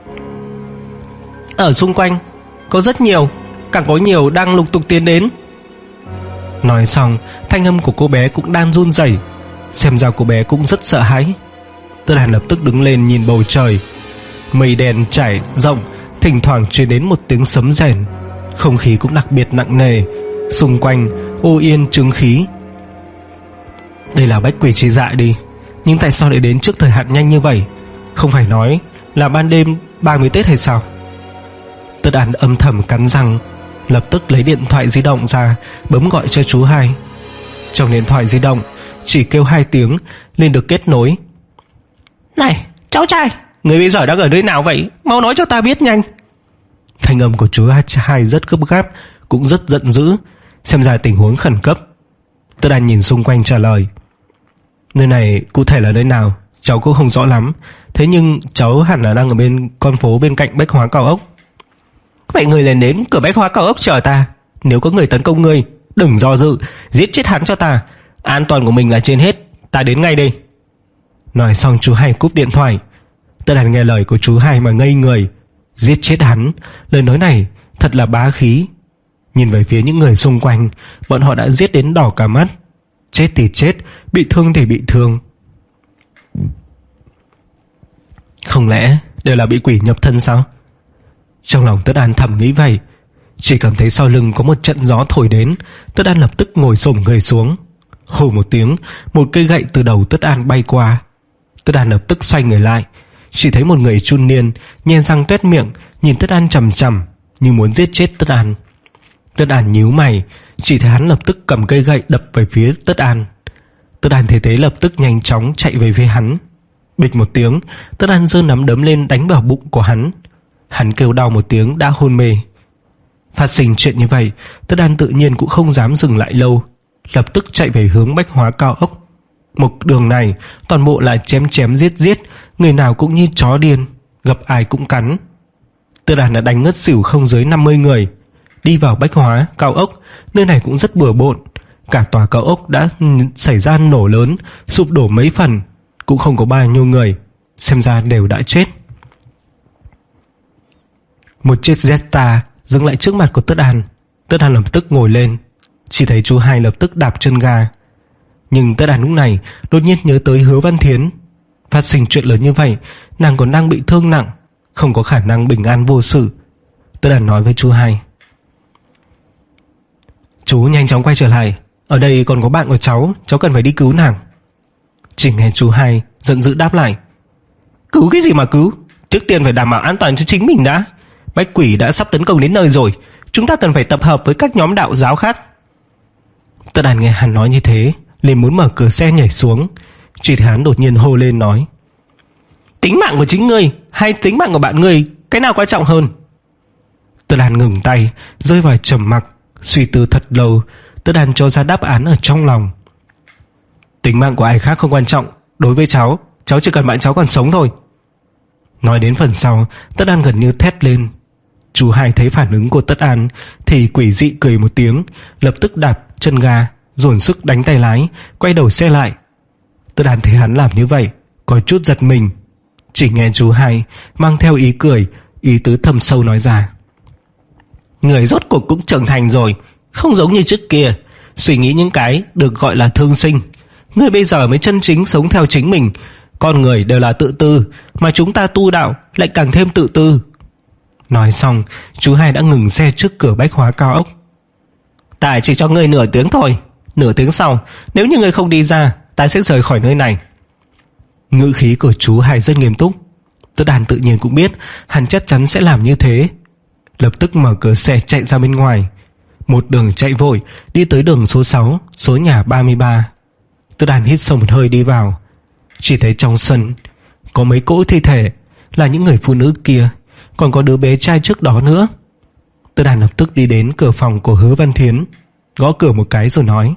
Ở xung quanh có rất nhiều, càng có nhiều đang lục tục tiến đến. Nói xong, thanh âm của cô bé cũng đang run rẩy. Xem ra cô bé cũng rất sợ hãi. Tất An lập tức đứng lên nhìn bầu trời. Mây đen trải rộng, thỉnh thoảng truyền đến một tiếng sấm rền. Không khí cũng đặc biệt nặng nề, xung quanh ô yên chứng khí. Đây là bách quỷ chi dạ đi, nhưng tại sao lại đến trước thời hạn nhanh như vậy? Không phải nói là ban đêm ba mươi Tết hay sao? Tất An âm thầm cắn răng, lập tức lấy điện thoại di động ra, bấm gọi cho chú hai. Trong điện thoại di động chỉ kêu hai tiếng liền được kết nối. Này cháu trai, người bây giờ đang ở nơi nào vậy? Mau nói cho ta biết nhanh. Thanh âm của chú hai rất gấp gáp, cũng rất giận dữ, xem ra tình huống khẩn cấp. Tất An nhìn xung quanh trả lời. Nơi này cụ thể là nơi nào cháu cũng không rõ lắm, thế nhưng cháu hẳn là đang ở bên con phố bên cạnh bách hóa cao ốc. Vậy người liền đến cửa bách hóa cao ốc chờ ta. Nếu có người tấn công ngươi, đừng do dự, giết chết hắn cho ta. An toàn của mình là trên hết, ta đến ngay đây. Nói xong chú hai cúp điện thoại. Tất Đàn nghe lời của chú hai mà ngây người. Giết chết hắn, lời nói này thật là bá khí. Nhìn về phía những người xung quanh, bọn họ đã giết đến đỏ cả mắt. Chết thì chết, bị thương thì bị thương. Không lẽ đều là bị quỷ nhập thân sao? Trong lòng Tất Đàn thầm nghĩ vậy. Chỉ cảm thấy sau lưng có một trận gió thổi đến. Tất Đàn lập tức ngồi xổm người xuống. Hù một tiếng, một cây gậy từ đầu Tất Đàn bay qua. Tất Đàn lập tức xoay người lại, chỉ thấy một người trung niên nhen răng toét miệng, nhìn Tất Đàn chằm chằm như muốn giết chết Tất Đàn. Tất Đàn nhíu mày, chỉ thấy hắn lập tức cầm cây gậy đập về phía Tất Đàn. Tất Đàn thấy thế lập tức nhanh chóng chạy về phía hắn. Bịch một tiếng, Tất Đàn giơ nắm đấm lên đánh vào bụng của hắn. Hắn kêu đau một tiếng đã hôn mê. Phát sinh chuyện như vậy, Tất Đàn tự nhiên cũng không dám dừng lại lâu, lập tức chạy về hướng bách hóa cao ốc. Một đường này toàn bộ là chém chém giết giết, người nào cũng như chó điên, gặp ai cũng cắn. Tất Đàn đã đánh ngất xỉu không dưới năm mươi người. Đi vào bách hóa cao ốc, nơi này cũng rất bừa bộn. Cả tòa cao ốc đã xảy ra nổ lớn, sụp đổ mấy phần, cũng không có bao nhiêu người, xem ra đều đã chết. Một chiếc Jetta dừng lại trước mặt của Tất Đàn. Tất Đàn lập tức ngồi lên, chỉ thấy chú hai lập tức đạp chân ga. Nhưng Tất Đàn lúc này đột nhiên nhớ tới Hứa Văn Thiến. Phát sinh chuyện lớn như vậy, nàng còn đang bị thương nặng, không có khả năng bình an vô sự. Tất Đàn nói với chú hai: Chú nhanh chóng quay trở lại, ở đây còn có bạn của cháu, cháu cần phải đi cứu nàng. Chỉ nghe chú hai giận dữ đáp lại: Cứu cái gì mà cứu, trước tiên phải đảm bảo an toàn cho chính mình đã. Bách quỷ đã sắp tấn công đến nơi rồi, chúng ta cần phải tập hợp với các nhóm đạo giáo khác. Tất Đàn nghe hắn nói như thế, liền muốn mở cửa xe nhảy xuống. Chỉ thấy hắn đột nhiên hô lên nói: Tính mạng của chính ngươi hay tính mạng của bạn ngươi, cái nào quan trọng hơn? Tất Đàn ngừng tay, rơi vào trầm mặc, suy tư thật lâu. Tất Đàn cho ra đáp án ở trong lòng: Tính mạng của ai khác không quan trọng, đối với cháu, cháu chỉ cần bạn cháu còn sống thôi. Nói đến phần sau, Tất Đàn gần như thét lên. Chú hai thấy phản ứng của Tất Đàn thì quỷ dị cười một tiếng, lập tức đạp chân ga, dồn sức đánh tay lái, quay đầu xe lại. Tất Đàn thấy hắn làm như vậy, có chút giật mình. Chỉ nghe chú hai mang theo ý cười, ý tứ thâm sâu nói ra: Người rốt cuộc cũng trưởng thành rồi, không giống như trước kia suy nghĩ những cái được gọi là thương sinh. Người bây giờ mới chân chính sống theo chính mình. Con người đều là tự tư, mà chúng ta tu đạo lại càng thêm tự tư. Nói xong, chú hai đã ngừng xe trước cửa bách hóa cao ốc. Ta chỉ cho ngươi nửa tiếng thôi, nửa tiếng sau, nếu như ngươi không đi ra, ta sẽ rời khỏi nơi này. Ngữ khí của chú hai rất nghiêm túc. Tất Đàn tự nhiên cũng biết hắn chắc chắn sẽ làm như thế, lập tức mở cửa xe chạy ra bên ngoài. Một đường chạy vội đi tới đường số sáu, số nhà ba mươi ba. Tất Đàn hít sâu một hơi đi vào. Chỉ thấy trong sân có mấy cỗ thi thể, là những người phụ nữ kia, còn có đứa bé trai trước đó nữa. Tất Đàn lập tức đi đến cửa phòng của Hứa Văn Thiến, gõ cửa một cái rồi nói: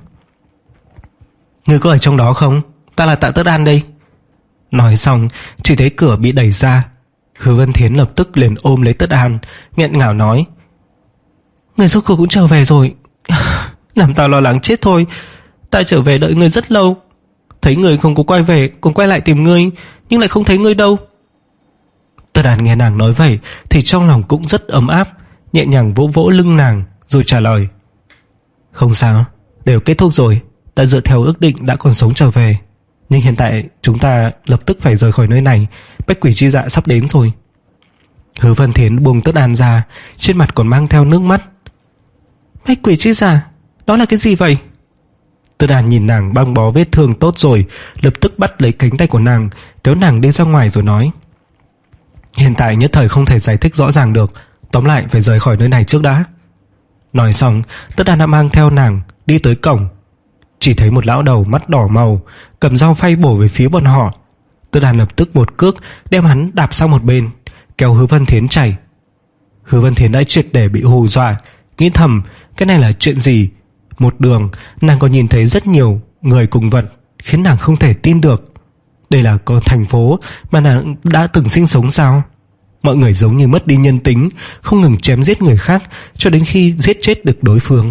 Ngươi có ở trong đó không? Ta là Tạ Tất Đàn đây. Nói xong, chỉ thấy cửa bị đẩy ra. Hứa Văn Thiến lập tức liền ôm lấy Tất Đàn, nghẹn ngào nói: Người rốt cuộc cũng trở về rồi. Làm tao lo lắng chết thôi. Ta trở về đợi người rất lâu, thấy người không có quay về, còn quay lại tìm ngươi, nhưng lại không thấy ngươi đâu. Tất Đàn nghe nàng nói vậy thì trong lòng cũng rất ấm áp, nhẹ nhàng vỗ vỗ lưng nàng rồi trả lời: Không sao, đều kết thúc rồi. Ta dựa theo ước định đã còn sống trở về, nhưng hiện tại chúng ta lập tức phải rời khỏi nơi này. Bách quỷ chi dạ sắp đến rồi. Hứa Văn Thiến buông Tất Đàn ra, trên mặt còn mang theo nước mắt. Bách quỷ chi dạ, đó là cái gì vậy? Tất Đàn nhìn nàng băng bó vết thương tốt rồi, lập tức bắt lấy cánh tay của nàng, kéo nàng đi ra ngoài rồi nói: Hiện tại nhất thời không thể giải thích rõ ràng được, tóm lại phải rời khỏi nơi này trước đã. Nói xong, Tất Đàn đã mang theo nàng đi tới cổng. Chỉ thấy một lão đầu mắt đỏ màu cầm dao phay bổ về phía bọn họ. Tất Đàn lập tức một cước đem hắn đạp sang một bên, kéo Hứa Văn Thiến chạy. Hứa Văn Thiến đã triệt để bị hù dọa, nghĩ thầm cái này là chuyện gì. Một đường nàng còn nhìn thấy rất nhiều người cùng vật, khiến nàng không thể tin được. Đây là con thành phố mà nàng đã từng sinh sống sao? Mọi người giống như mất đi nhân tính, không ngừng chém giết người khác cho đến khi giết chết được đối phương.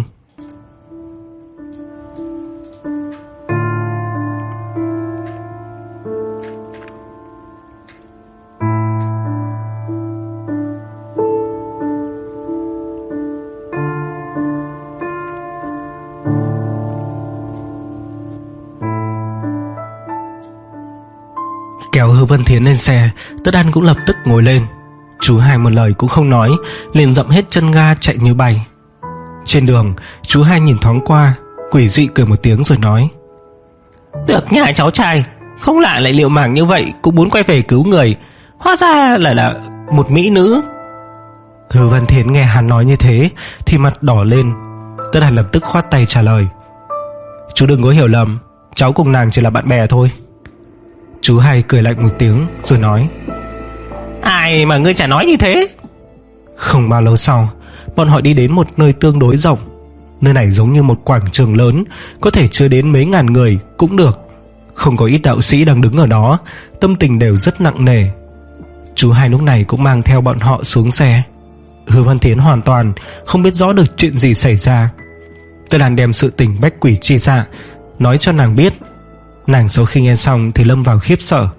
Kéo Hứa Văn Thiến lên xe, Tất An cũng lập tức ngồi lên. Chú Hai một lời cũng không nói, liền dậm hết chân ga chạy như bay. Trên đường, chú Hai nhìn thoáng qua, quỷ dị cười một tiếng rồi nói: Được nha cháu trai, không lạ lại liều mạng như vậy cũng muốn quay về cứu người, hóa ra là là một mỹ nữ. Hứa Văn Thiến nghe hắn nói như thế thì mặt đỏ lên. Tất An lập tức khoát tay trả lời: Chú đừng có hiểu lầm, cháu cùng nàng chỉ là bạn bè thôi. Chú Hai cười lạnh một tiếng rồi nói: Ai mà ngươi chả nói như thế. Không bao lâu sau, bọn họ đi đến một nơi tương đối rộng. Nơi này giống như một quảng trường lớn, có thể chứa đến mấy ngàn người cũng được. Không có ít đạo sĩ đang đứng ở đó, tâm tình đều rất nặng nề. Chú Hai lúc này cũng mang theo bọn họ xuống xe. Hứa Văn Thiến hoàn toàn không biết rõ được chuyện gì xảy ra. Tôi đàn đem sự tình bách quỷ chi dạ nói cho nàng biết. Nàng sau khi nghe xong thì lâm vào khiếp sợ.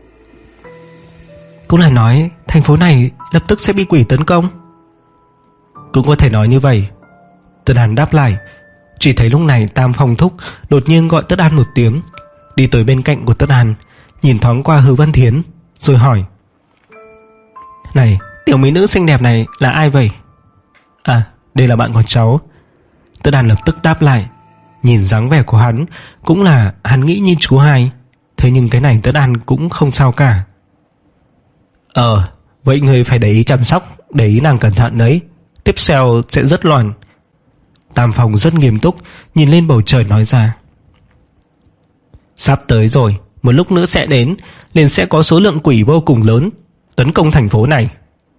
Cũng là nói thành phố này lập tức sẽ bị quỷ tấn công. Cũng có thể nói như vậy, Tất An đáp lại. Chỉ thấy lúc này Tam Phong Thúc đột nhiên gọi Tất An một tiếng, đi tới bên cạnh của Tất An, nhìn thoáng qua Hứa Văn Thiến rồi hỏi: Này, tiểu mỹ nữ xinh đẹp này là ai vậy? À, đây là bạn của cháu. Tất An lập tức đáp lại. Nhìn dáng vẻ của hắn, cũng là hắn nghĩ như chú Hai. Thế nhưng cái này Tất An cũng không sao cả. Ờ, vậy người phải để ý chăm sóc, để ý nàng cẩn thận đấy, tiếp theo sẽ rất loạn. Tam Phong rất nghiêm túc nhìn lên bầu trời nói ra: Sắp tới rồi, một lúc nữa sẽ đến, liền sẽ có số lượng quỷ vô cùng lớn tấn công thành phố này.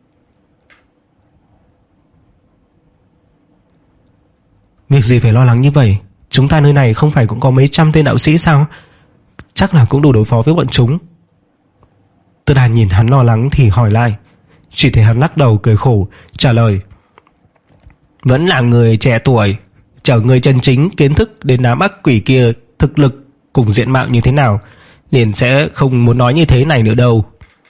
Việc gì phải lo lắng như vậy? Chúng ta nơi này không phải cũng có mấy trăm tên đạo sĩ sao? Chắc là cũng đủ đối phó với bọn chúng. Tất An nhìn hắn lo lắng thì hỏi lại. Chỉ thấy hắn lắc đầu cười khổ trả lời: Vẫn là người trẻ tuổi, chở người chân chính kiến thức đến đám ác quỷ kia thực lực cùng diện mạo như thế nào, liền sẽ không muốn nói như thế này nữa đâu.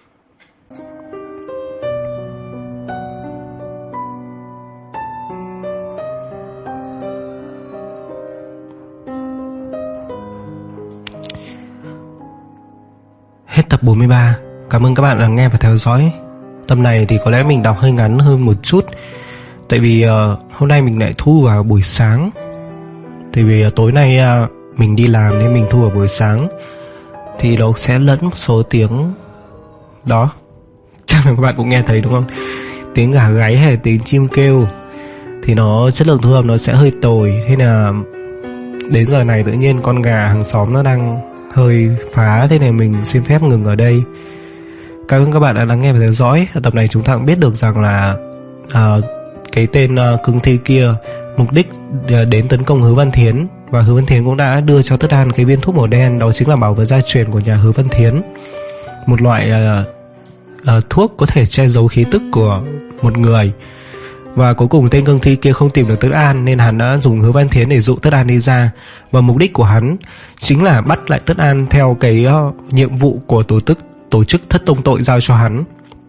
Hết tập bốn mươi ba. Cảm ơn các bạn đã nghe và theo dõi. Tập này thì có lẽ mình đọc hơi ngắn hơn một chút, tại vì uh, hôm nay mình lại thu vào buổi sáng. Tại vì uh, tối nay uh, mình đi làm nên mình thu vào buổi sáng, thì nó sẽ lẫn một số tiếng. Đó, chắc là các bạn cũng nghe thấy đúng không? Tiếng gà gáy hay là tiếng chim kêu thì nó chất lượng thu âm nó sẽ hơi tồi. Thế là đến giờ này tự nhiên con gà hàng xóm nó đang hơi phá, thế này mình xin phép ngừng ở đây. Cảm ơn các bạn đã lắng nghe và theo dõi. Ở tập này chúng ta cũng biết được rằng là uh, cái tên uh, cương thi kia mục đích uh, đến tấn công Hứa Văn Thiến, và Hứa Văn Thiến cũng đã đưa cho Tất An cái viên thuốc màu đen, đó chính là bảo vật gia truyền của nhà Hứa Văn Thiến, một loại uh, uh, thuốc có thể che giấu khí tức của một người. Và cuối cùng tên cương thi kia không tìm được Tất An, nên hắn đã dùng Hứa Văn Thiến để dụ Tất An đi ra. Và mục đích của hắn chính là bắt lại Tất An theo cái uh, nhiệm vụ của tổ chức tổ chức Thất Tông Tội giao cho hắn.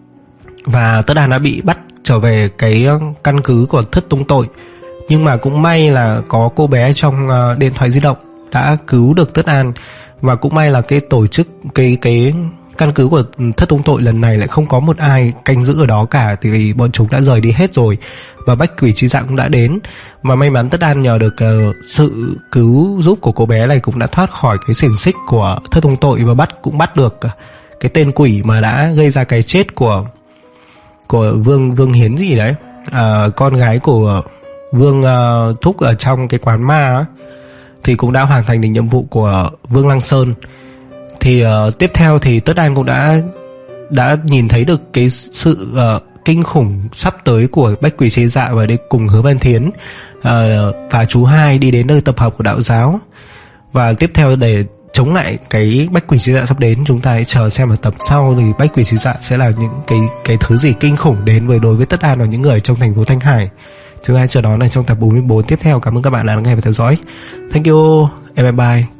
Và Tất An đã bị bắt trở về cái uh, căn cứ của Thất Tông Tội. Nhưng mà cũng may là có cô bé trong uh, điện thoại di động đã cứu được Tất An. Và cũng may là cái tổ chức cái cái căn cứ của Thất Tông Tội lần này lại không có một ai canh giữ ở đó cả, tại vì bọn chúng đã rời đi hết rồi. Và bách quỷ chi dạ cũng đã đến. Và may mắn Tất An nhờ được uh, sự cứu giúp của cô bé này cũng đã thoát khỏi cái xiềng xích của Thất Tông Tội, và bắt cũng bắt được uh, cái tên quỷ mà đã gây ra cái chết của của Vương Vương Hiến gì đấy, à, con gái của Vương uh, Thúc ở trong cái quán ma á, thì cũng đã hoàn thành được nhiệm vụ của Vương Lăng Sơn. Thì uh, tiếp theo thì Tất An cũng đã đã nhìn thấy được cái sự uh, kinh khủng sắp tới của bách quỷ chế dạ, và đi cùng Hứa Văn Thiến uh, và chú Hai đi đến nơi tập hợp của đạo giáo. Và tiếp theo để chống lại cái bách quỷ chế dạ sắp đến, chúng ta hãy chờ xem ở tập sau thì bách quỷ chế dạ sẽ là những cái cái thứ gì kinh khủng đến với đối với Tất An và những người trong thành phố Thanh Hải. Chúng ta hãy chờ đón này trong tập bốn mươi bốn tiếp theo. Cảm ơn các bạn đã lắng nghe và theo dõi. Thank you and bye bye.